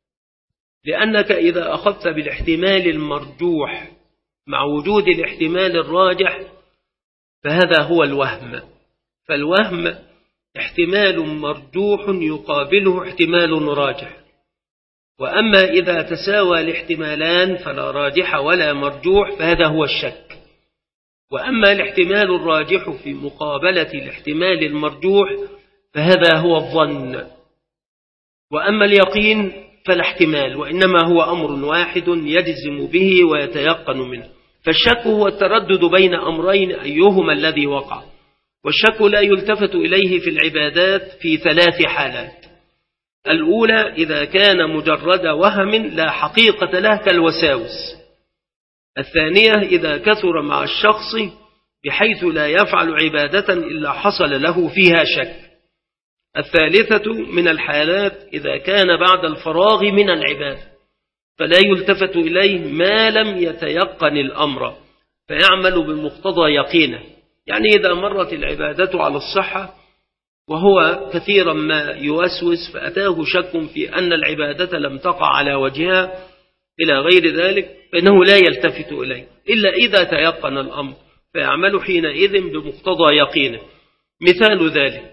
لأنك إذا أخذت بالاحتمال المرجوح مع وجود الاحتمال الراجح فهذا هو الوهم. فالوهم احتمال مرجوح يقابله احتمال راجح، وأما إذا تساوى الاحتمالان فلا راجح ولا مرجوح فهذا هو الشك. وأما الاحتمال الراجح في مقابلة الاحتمال المرجوح فهذا هو الظن. وأما اليقين فلا احتمال، وإنما هو أمر واحد يجزم به ويتيقن منه. فالشك هو التردد بين أمرين أيهما الذي وقع. والشك لا يلتفت إليه في العبادات في ثلاث حالات. الأولى إذا كان مجرد وهم لا حقيقة له كالوساوس. الثانية إذا كثر مع الشخص بحيث لا يفعل عبادة إلا حصل له فيها شك. الثالثة من الحالات إذا كان بعد الفراغ من العبادة فلا يلتفت إليه ما لم يتيقن الأمر فيعمل بمقتضى يقينه. يعني إذا مرت العبادة على الصحة وهو كثيرا ما يوسوس فأتاه شك في أن العبادة لم تقع على وجهها إلى غير ذلك فإنه لا يلتفت إليه إلا إذا تيقن الأمر فيعمل حينئذ بمقتضى يقينه. مثال ذلك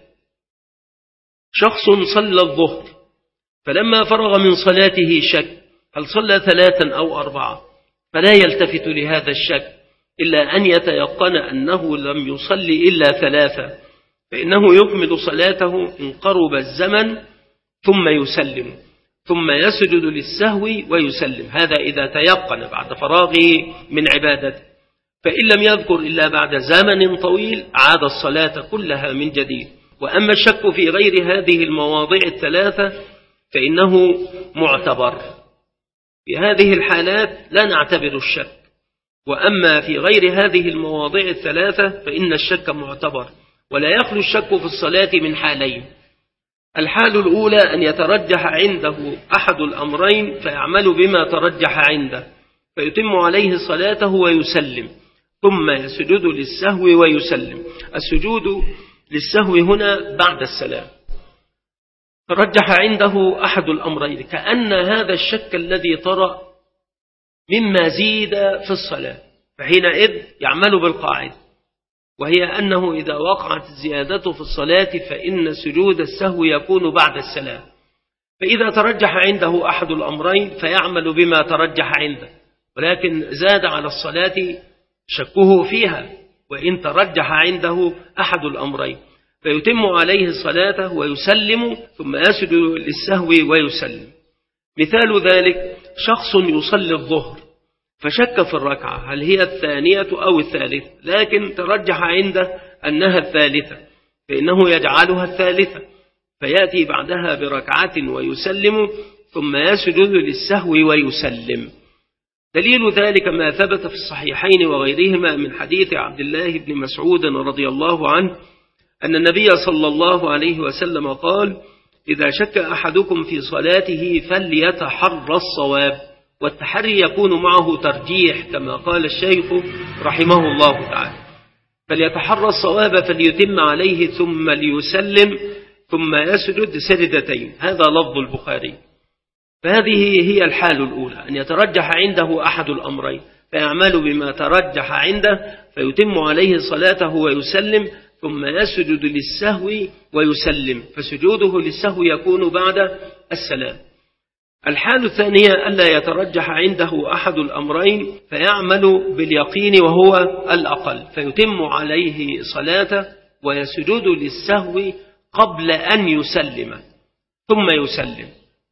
شخص صلى الظهر فلما فرغ من صلاته شك هل صلى ثلاثا أو أربعة، فلا يلتفت لهذا الشك إلا أن يتيقن أنه لم يصلي إلا ثلاثة، فإنه يكمل صلاته إن قرب الزمن ثم يسلم، ثم يسجد للسهو ويسلم. هذا إذا تيقن بعد فراغه من عبادته. فإن لم يذكر إلا بعد زمن طويل عاد الصلاة كلها من جديد. وأما الشك في غير هذه المواضع الثلاثة فإنه معتبر. في هذه الحالات لا نعتبر الشك. وأما في غير هذه المواضع الثلاثة فإن الشك معتبر. ولا يخلو الشك في الصلاة من حالين. الحال الأولى أن يترجح عنده أحد الأمرين فيعمل بما ترجح عنده فيتم عليه صلاته ويسلم، ثم يسجد للسهو ويسلم. السجود للسهو هنا بعد السلام. ترجح عنده أحد الأمرين كأن هذا الشك الذي طرأ مما زيد في الصلاة، فحينئذ يعمل بالقاعدة، وهي أنه إذا وقعت الزيادة في الصلاة فإن سجود السهو يكون بعد السلام. فإذا ترجح عنده أحد الأمرين فيعمل بما ترجح عنده، ولكن زاد على الصلاة شكه فيها وإن ترجح عنده أحد الأمرين فيتم عليه الصلاة ويسلم، ثم يسجد للسهو ويسلم. مثال ذلك شخص يصلي الظهر فشك في الركعة هل هي الثانية أو الثالثة، لكن ترجح عنده أنها الثالثة فإنه يجعلها الثالثة فيأتي بعدها بركعة ويسلم، ثم يسجد للسهو ويسلم. دليل ذلك ما ثبت في الصحيحين وغيرهما من حديث عبد الله بن مسعود رضي الله عنه أن النبي صلى الله عليه وسلم قال: إذا شك أحدكم في صلاته فليتحرى الصواب. والتحري يكون معه ترجيح كما قال الشيخ رحمه الله تعالى. فليتحرى الصواب فليتم عليه ثم ليسلم ثم يسجد سجدتين. هذا لفظ البخاري. فهذه هي الحال الأولى، أن يترجح عنده أحد الأمرين فيعمل بما ترجح عنده فيتم عليه صلاته ويسلم، ثم يسجد للسهو ويسلم، فسجوده للسهو يكون بعد السلام. الحال الثانية ألا يترجح عنده أحد الأمرين فيعمل باليقين وهو الأقل، فيتم عليه صلاته ويسجد للسهو قبل أن يسلم ثم يسلم.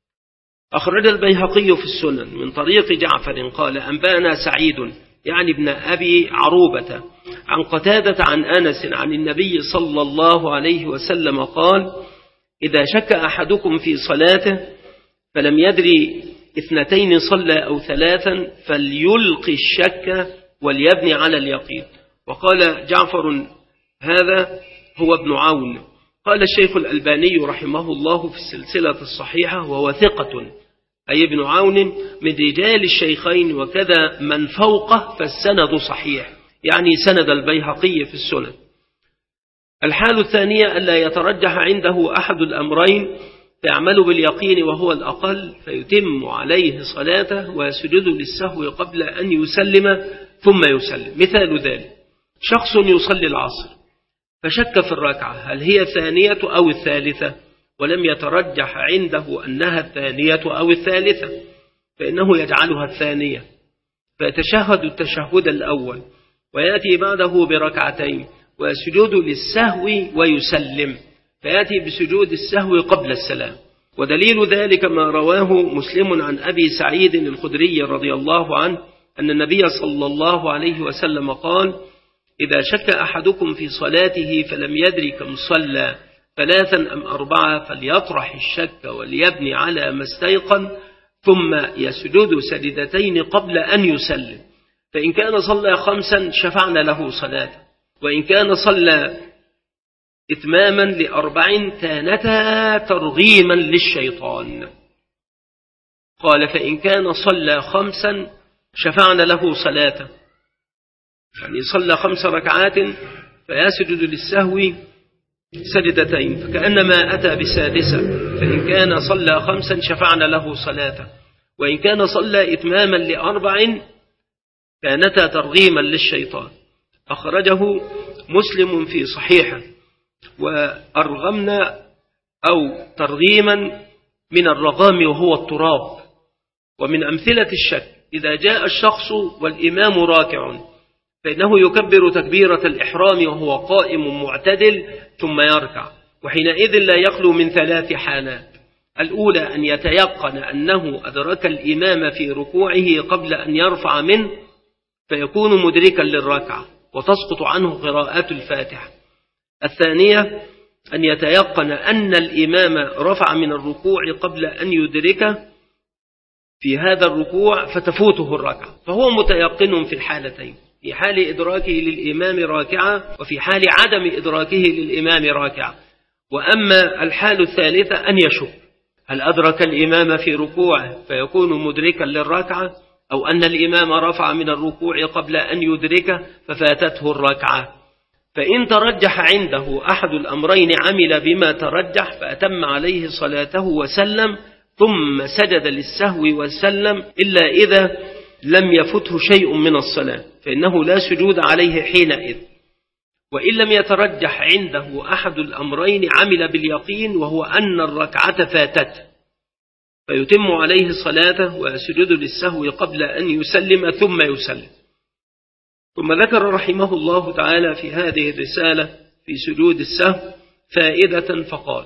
أخرج البيهقي في السنن من طريق جعفر قال: أنبأنا سعيد يعني ابن أبي عروبة عن قتادة عن أنس عن النبي صلى الله عليه وسلم قال: إذا شك أحدكم في صلاته فلم يدري اثنتين صلى أو ثلاثا فليلقي الشك وليبني على اليقين. وقال جعفر هذا هو ابن عون. قال الشيخ الألباني رحمه الله في السلسلة الصحيحة وهو ثقة، أي ابن عون من رجال الشيخين، وكذا من فوقه فالسند صحيح، يعني سند البيهقي في السنن. الحال الثانية ألا يترجح عنده أحد الأمرين فيعمل باليقين وهو الأقل فيتم عليه صلاته ويسجد للسهو قبل أن يسلم ثم يسلم. مثال ذلك شخص يصلي العصر فشك في الركعة هل هي الثانية أو الثالثة، ولم يترجح عنده أنها الثانية أو الثالثة، فإنه يجعلها الثانية فيتشهد التشهد الأول ويأتي بعده بركعتين ويسجد للسهو ويسلم، فيأتي بسجود السهو قبل السلام. ودليل ذلك ما رواه مسلم عن أبي سعيد الخدري رضي الله عنه أن النبي صلى الله عليه وسلم قال: إذا شك أحدكم في صلاته فلم يدري كم صلى ثلاثا أم أربعة فليطرح الشك وليبني على ما استيقن ثم يسجد سجدتين قبل أن يسلم، فإن كان صلى خمسا شفعنا له صلاة، وإن كان صلى إتماما لأربع كانتا ترغيما للشيطان. قال: فإن كان صلى خمسا شفعنا له صلاة، يعني صلى خمس ركعات فيسجد للسهو سجدتين فكأنما أتى بسادسة، فإن كان صلى خمسا شفعنا له صلاة، وإن كان صلى إتماما لأربع كانتا ترغيما للشيطان. أخرجه مسلم في صحيحه. وأرغمنا أو ترغيما من الرغام وهو التراب. ومن أمثلة الشك إذا جاء الشخص والإمام راكع فإنه يكبر تكبيرة الإحرام وهو قائم معتدل ثم يركع، وحينئذ لا يخلو من ثلاث حالات: الأولى أن يتيقن أنه أدرك الإمام في ركوعه قبل أن يرفع منه فيكون مدركا للركعة وتسقط عنه قراءة الفاتحة. الثانية أن يتيقن أن الإمام رفع من الركوع قبل أن يدركه في هذا الركوع فتفوته الركعة، فهو متيقن في الحالتين، في حال إدراكه للإمام راكعة وفي حال عدم إدراكه للإمام راكعة. وأما الحال الثالثة أن يشك هل أدرك الإمام في ركوعه فيكون مدركا للركعة، أو أن الإمام رفع من الركوع قبل أن يدركه ففاتته الركعة. فإن ترجح عنده أحد الأمرين عمل بما ترجح فأتم عليه صلاته وسلم ثم سجد للسهو وسلم، إلا إذا لم يفته شيء من الصلاة فإنه لا سجود عليه حينئذ. وإن لم يترجح عنده أحد الأمرين عمل باليقين وهو أن الركعة فاتته فيتم عليه صلاته ويسجد للسهو قبل أن يسلم ثم يسلم. ثم ذكر رحمه الله تعالى في هذه الرسالة في سجود السهو فائدة فقال: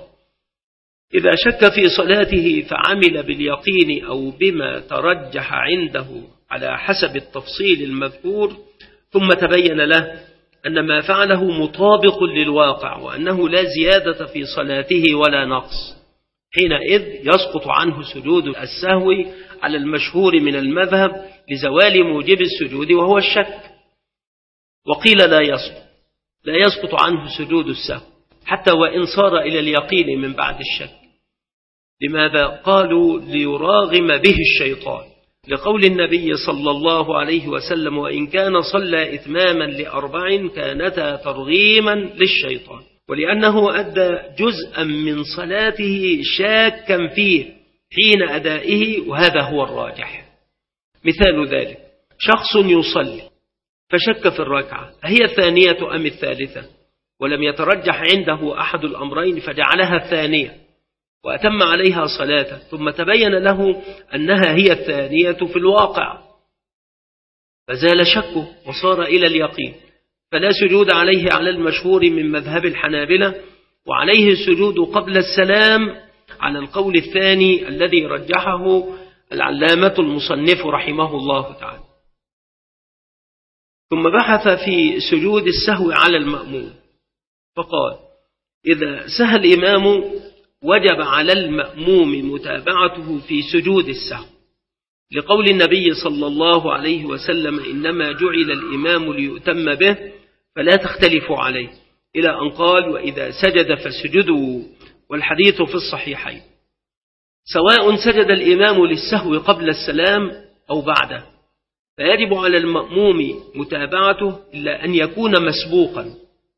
إذا شك في صلاته فعمل باليقين أو بما ترجح عنده على حسب التفصيل المذكور ثم تبين له أن ما فعله مطابق للواقع وأنه لا زيادة في صلاته ولا نقص، حينئذ يسقط عنه سجود السهو على المشهور من المذهب لزوال موجب السجود وهو الشك. وقيل لا يسقط لا يسقط عنه سجود السهو حتى وإن صار إلى اليقين من بعد الشك. لماذا؟ قالوا: ليراغم به الشيطان، لقول النبي صلى الله عليه وسلم: وإن كان صلى إتماما لأربع كانتا ترغيما للشيطان، ولأنه أدى جزءا من صلاته شاكا فيه حين أدائه، وهذا هو الراجح. مثال ذلك شخص يصلي فشك في الركعة هي الثانية أم الثالثة، ولم يترجح عنده أحد الأمرين فجعلها الثانية وأتم عليها صلاته، ثم تبين له أنها هي الثانية في الواقع فزال شكه وصار إلى اليقين، فلا سجود عليه على المشهور من مذهب الحنابلة، وعليه السجود قبل السلام على القول الثاني الذي رجحه العلامة المصنف رحمه الله تعالى. ثم بحث في سجود السهو على المأموم فقال: إذا سهى الإمام وجب على المأموم متابعته في سجود السهو، لقول النبي صلى الله عليه وسلم: إنما جعل الإمام ليؤتم به، فلا تختلفوا عليه، إلى أن قال وإذا سجد فسجدوا، والحديث في الصحيحين. سواء سجد الإمام للسهو قبل السلام أو بعده، فيجب على المأموم متابعته إلا أن يكون مسبوقا،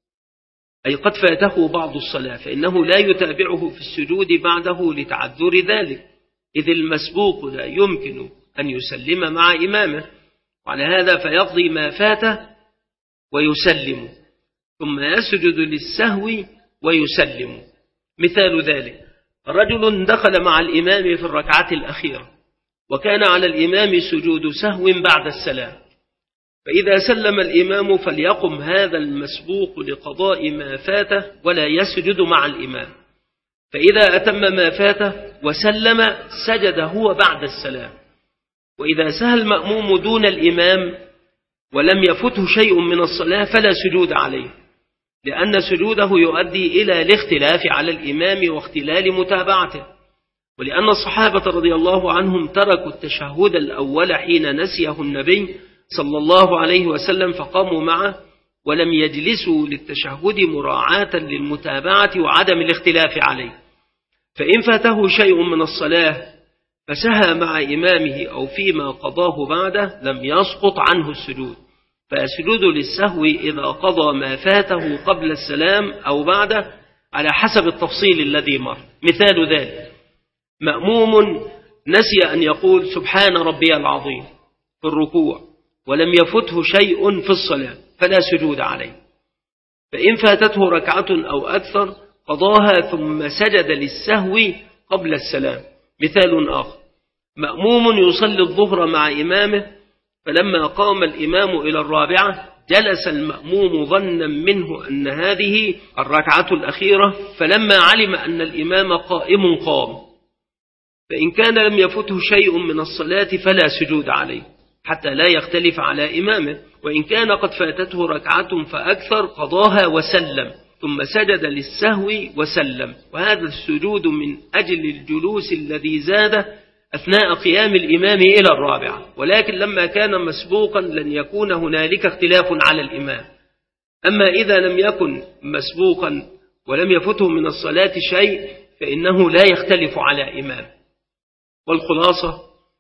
أي قد فاته بعض الصلاة، فإنه لا يتابعه في السجود بعده لتعذر ذلك، إذ المسبوق لا يمكن أن يسلم مع إمامه، وعلى هذا فيقضي ما فاته ويسلم، ثم يسجد للسهو ويسلم. مثال ذلك: رجل دخل مع الإمام في الركعة الأخيرة، وكان على الإمام سجود سهو بعد السلام، فإذا سلم الإمام فليقم هذا المسبوق لقضاء ما فاته ولا يسجد مع الإمام، فإذا أتم ما فاته وسلم سجد هو بعد السلام. وإذا سهى المأموم دون الإمام ولم يفته شيء من الصلاة فلا سجود عليه، لأن سجوده يؤدي إلى الاختلاف على الإمام واختلال متابعته، ولأن الصحابة رضي الله عنهم تركوا التشهد الأول حين نسيه النبي صلى الله عليه وسلم فقاموا معه ولم يجلسوا للتشهد مراعاة للمتابعة وعدم الاختلاف عليه، فإن فاته شيء من الصلاة فسهى مع إمامه أو فيما قضاه بعده لم يسقط عنه السجود، فيسجد للسهو إذا قضى ما فاته قبل السلام أو بعده على حسب التفصيل الذي مر. مثال ذلك: مأموم نسي أن يقول سبحان ربي العظيم في الركوع ولم يفته شيء في الصلاة فلا سجود عليه، فإن فاتته ركعة أو أكثر قضاها ثم سجد للسهو قبل السلام. مثال آخر: مأموم يصلي الظهر مع إمامه، فلما قام الإمام إلى الرابعة جلس المأموم ظنا منه أن هذه الركعة الأخيرة، فلما علم أن الإمام قائم قام، فإن كان لم يفته شيء من الصلاة فلا سجود عليه حتى لا يختلف على إمامه، وإن كان قد فاتته ركعة فأكثر قضاها وسلم ثم سجد للسهو وسلم، وهذا السجود من أجل الجلوس الذي زاد أثناء قيام الإمام إلى الرابعة، ولكن لما كان مسبوقا لن يكون هنالك اختلاف على الإمام. أما إذا لم يكن مسبوقا ولم يفته من الصلاة شيء فإنه لا يختلف على إمام. والخلاصة: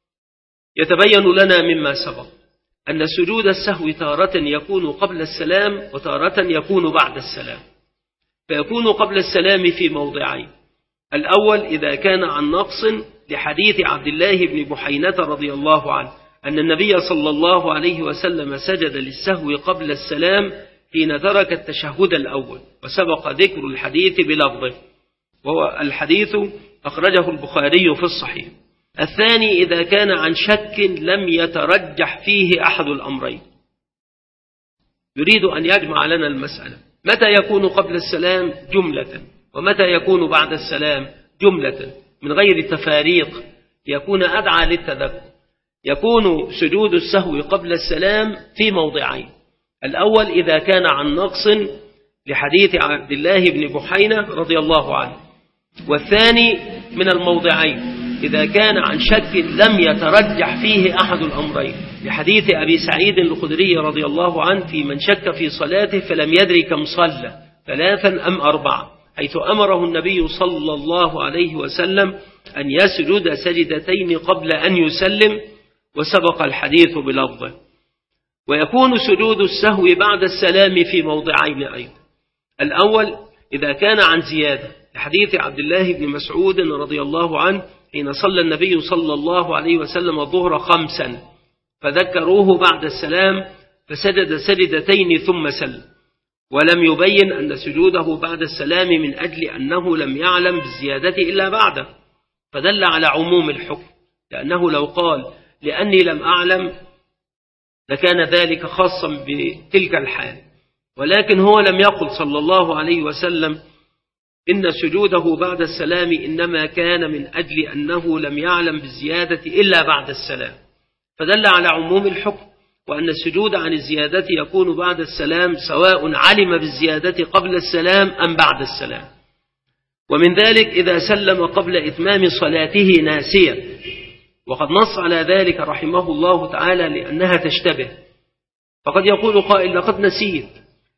يتبين لنا مما سبق أن سجود السهو تارة يكون قبل السلام وتارة يكون بعد السلام، فيكون قبل السلام في موضعين: الأول إذا كان عن نقص لحديث عبد الله بن بحينة رضي الله عنه أن النبي صلى الله عليه وسلم سجد للسهو قبل السلام حين ترك التشهد الأول، وسبق ذكر الحديث بلفظه، وهو الحديث أخرجه البخاري في الصحيح. الثاني إذا كان عن شك لم يترجح فيه أحد الأمرين. يريد أن يجمع لنا المسألة: متى يكون قبل السلام جملة، ومتى يكون بعد السلام جملة، من غير تفاريق يكون أدعى للتذكر. يكون سجود السهو قبل السلام في موضعين: الأول إذا كان عن نقص لحديث عبد الله بن بحينة رضي الله عنه، والثاني من الموضعين إذا كان عن شك لم يترجح فيه أحد الأمرين، لحديث أبي سعيد الخدري رضي الله عنه في من شك في صلاته فلم يدري كم صلى، ثلاثا أم أربعة، حيث أمره النبي صلى الله عليه وسلم أن يسجد سجدتين قبل أن يسلم، وسبق الحديث بلفظه. ويكون سجود السهو بعد السلام في موضعين أيضا: الأول إذا كان عن زيادة لحديث عبد الله بن مسعود رضي الله عنه حين صلى النبي صلى الله عليه وسلم الظهر خمسا فذكروه بعد السلام فسجد سجدتين ثم سلم، ولم يبين أن سجوده بعد السلام من أجل أنه لم يعلم بالزيادة إلا بعده، فدل على عموم الحكم، لأنه لو قال لأني لم أعلم لكان ذلك خاصا بتلك الحال، ولكن هو لم يقل صلى الله عليه وسلم إن سجوده بعد السلام إنما كان من أجل أنه لم يعلم بالزيادة إلا بعد السلام، فدل على عموم الحكم، وأن السجود عن الزيادة يكون بعد السلام سواء علم بالزيادة قبل السلام أم بعد السلام. ومن ذلك إذا سلم قبل إتمام صلاته ناسيا، وقد نص على ذلك رحمه الله تعالى لأنها تشتبه، فقد يقول قائل لقد نسيت،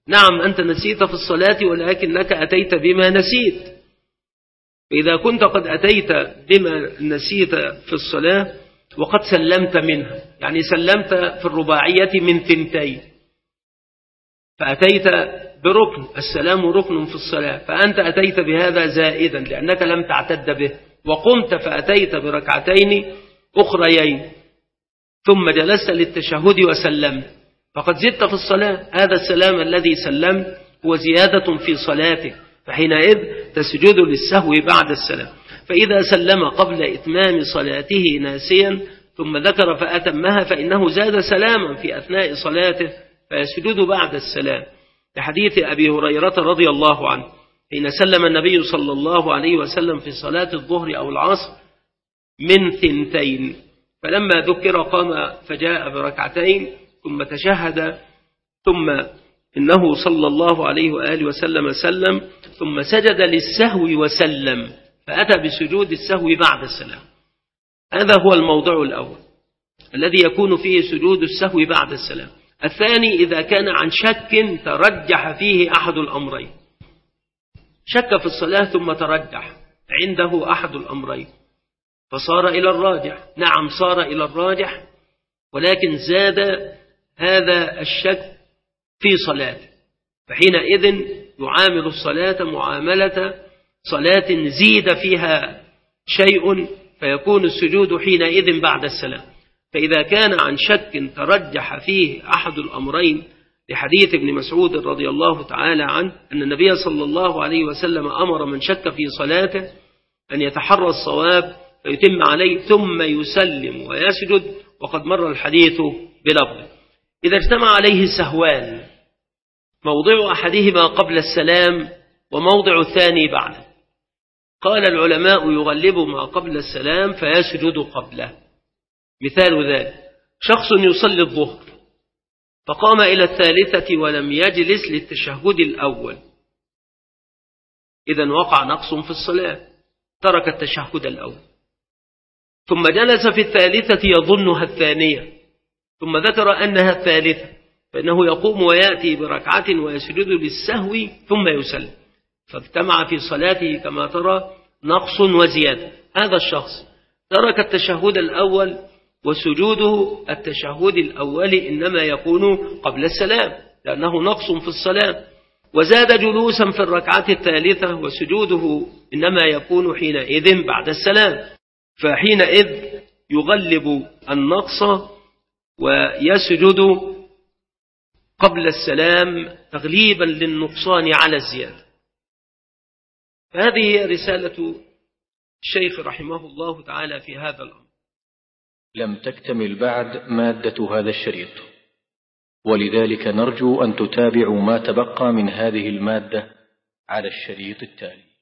نعم أنت نسيت في الصلاة ولكنك أتيت بما نسيت. فإذا كنت قد أتيت بما نسيت في الصلاة وقد سلمت منها، يعني سلمت في الرباعية من ثنتين فأتيت بركن، السلام ركن في الصلاة، فأنت أتيت بهذا زائدا لأنك لم تعتد به، وقمت فأتيت بركعتين أخريين ثم جلست للتشهد وسلمت، فقد زدت في الصلاة. هذا السلام الذي سلمت هو زيادة في صلاتك، فحينئذ تسجد للسهو بعد السلام. فإذا سلم قبل إتمام صلاته ناسيا ثم ذكر فأتمها فإنه زاد سلاما في أثناء صلاته فيسجد بعد السلام، لحديث أبي هريرة رضي الله عنه حين سلم النبي صلى الله عليه وسلم في صلاة الظهر أو العصر من ثنتين، فلما ذكر قام فجاء بركعتين ثم تشهد، ثم إنه صلى الله عليه وآله وسلم سلم ثم سجد للسهو وسلم، فأتى بسجود السهو بعد السلام. هذا هو الموضع الأول الذي يكون فيه سجود السهو بعد السلام. الثاني إذا كان عن شك ترجح فيه أحد الأمرين، شك في الصلاة ثم ترجح عنده أحد الأمرين فصار إلى الراجح، نعم صار إلى الراجح، ولكن زاد هذا الشك في صلاته، فحينئذ يعامل الصلاة معاملة صلاة زيد فيها شيء فيكون السجود حينئذ بعد السلام. فإذا كان عن شك ترجح فيه أحد الأمرين لحديث ابن مسعود رضي الله تعالى عنه أن النبي صلى الله عليه وسلم أمر من شك في صلاته أن يتحرى الصواب فيتم عليه ثم يسلم ويسجد، وقد مر الحديث بلفظه. إذا اجتمع عليه سهوان موضع أحدهما قبل السلام وموضع الثاني بعده، قال العلماء يغلب ما قبل السلام فيسجد قبله. مثال ذلك شخص يصلي الظهر فقام إلى الثالثة ولم يجلس للتشهد الأول، إذن وقع نقص في الصلاة، ترك التشهد الأول ثم جلس في الثالثة يظنها الثانية ثم ذكر أنها الثالثة، فإنه يقوم ويأتي بركعة ويسجد للسهو ثم يسلم، فاجتمع في صلاته كما ترى نقص وزيادة. هذا الشخص ترك التشهد الأول وسجوده التشهد الأول إنما يكون قبل السلام لأنه نقص في الصلاة، وزاد جلوسا في الركعة الثالثة وسجوده إنما يكون حينئذ بعد السلام، فحينئذ يغلب النقص ويسجد قبل السلام تغليبا للنقصان على الزيادة. فهذه هي رسالة الشيخ رحمه الله تعالى في هذا الأمر. لم تكتمل بعد مادة هذا الشريط، ولذلك نرجو أن تتابعوا ما تبقى من هذه المادة على الشريط التالي.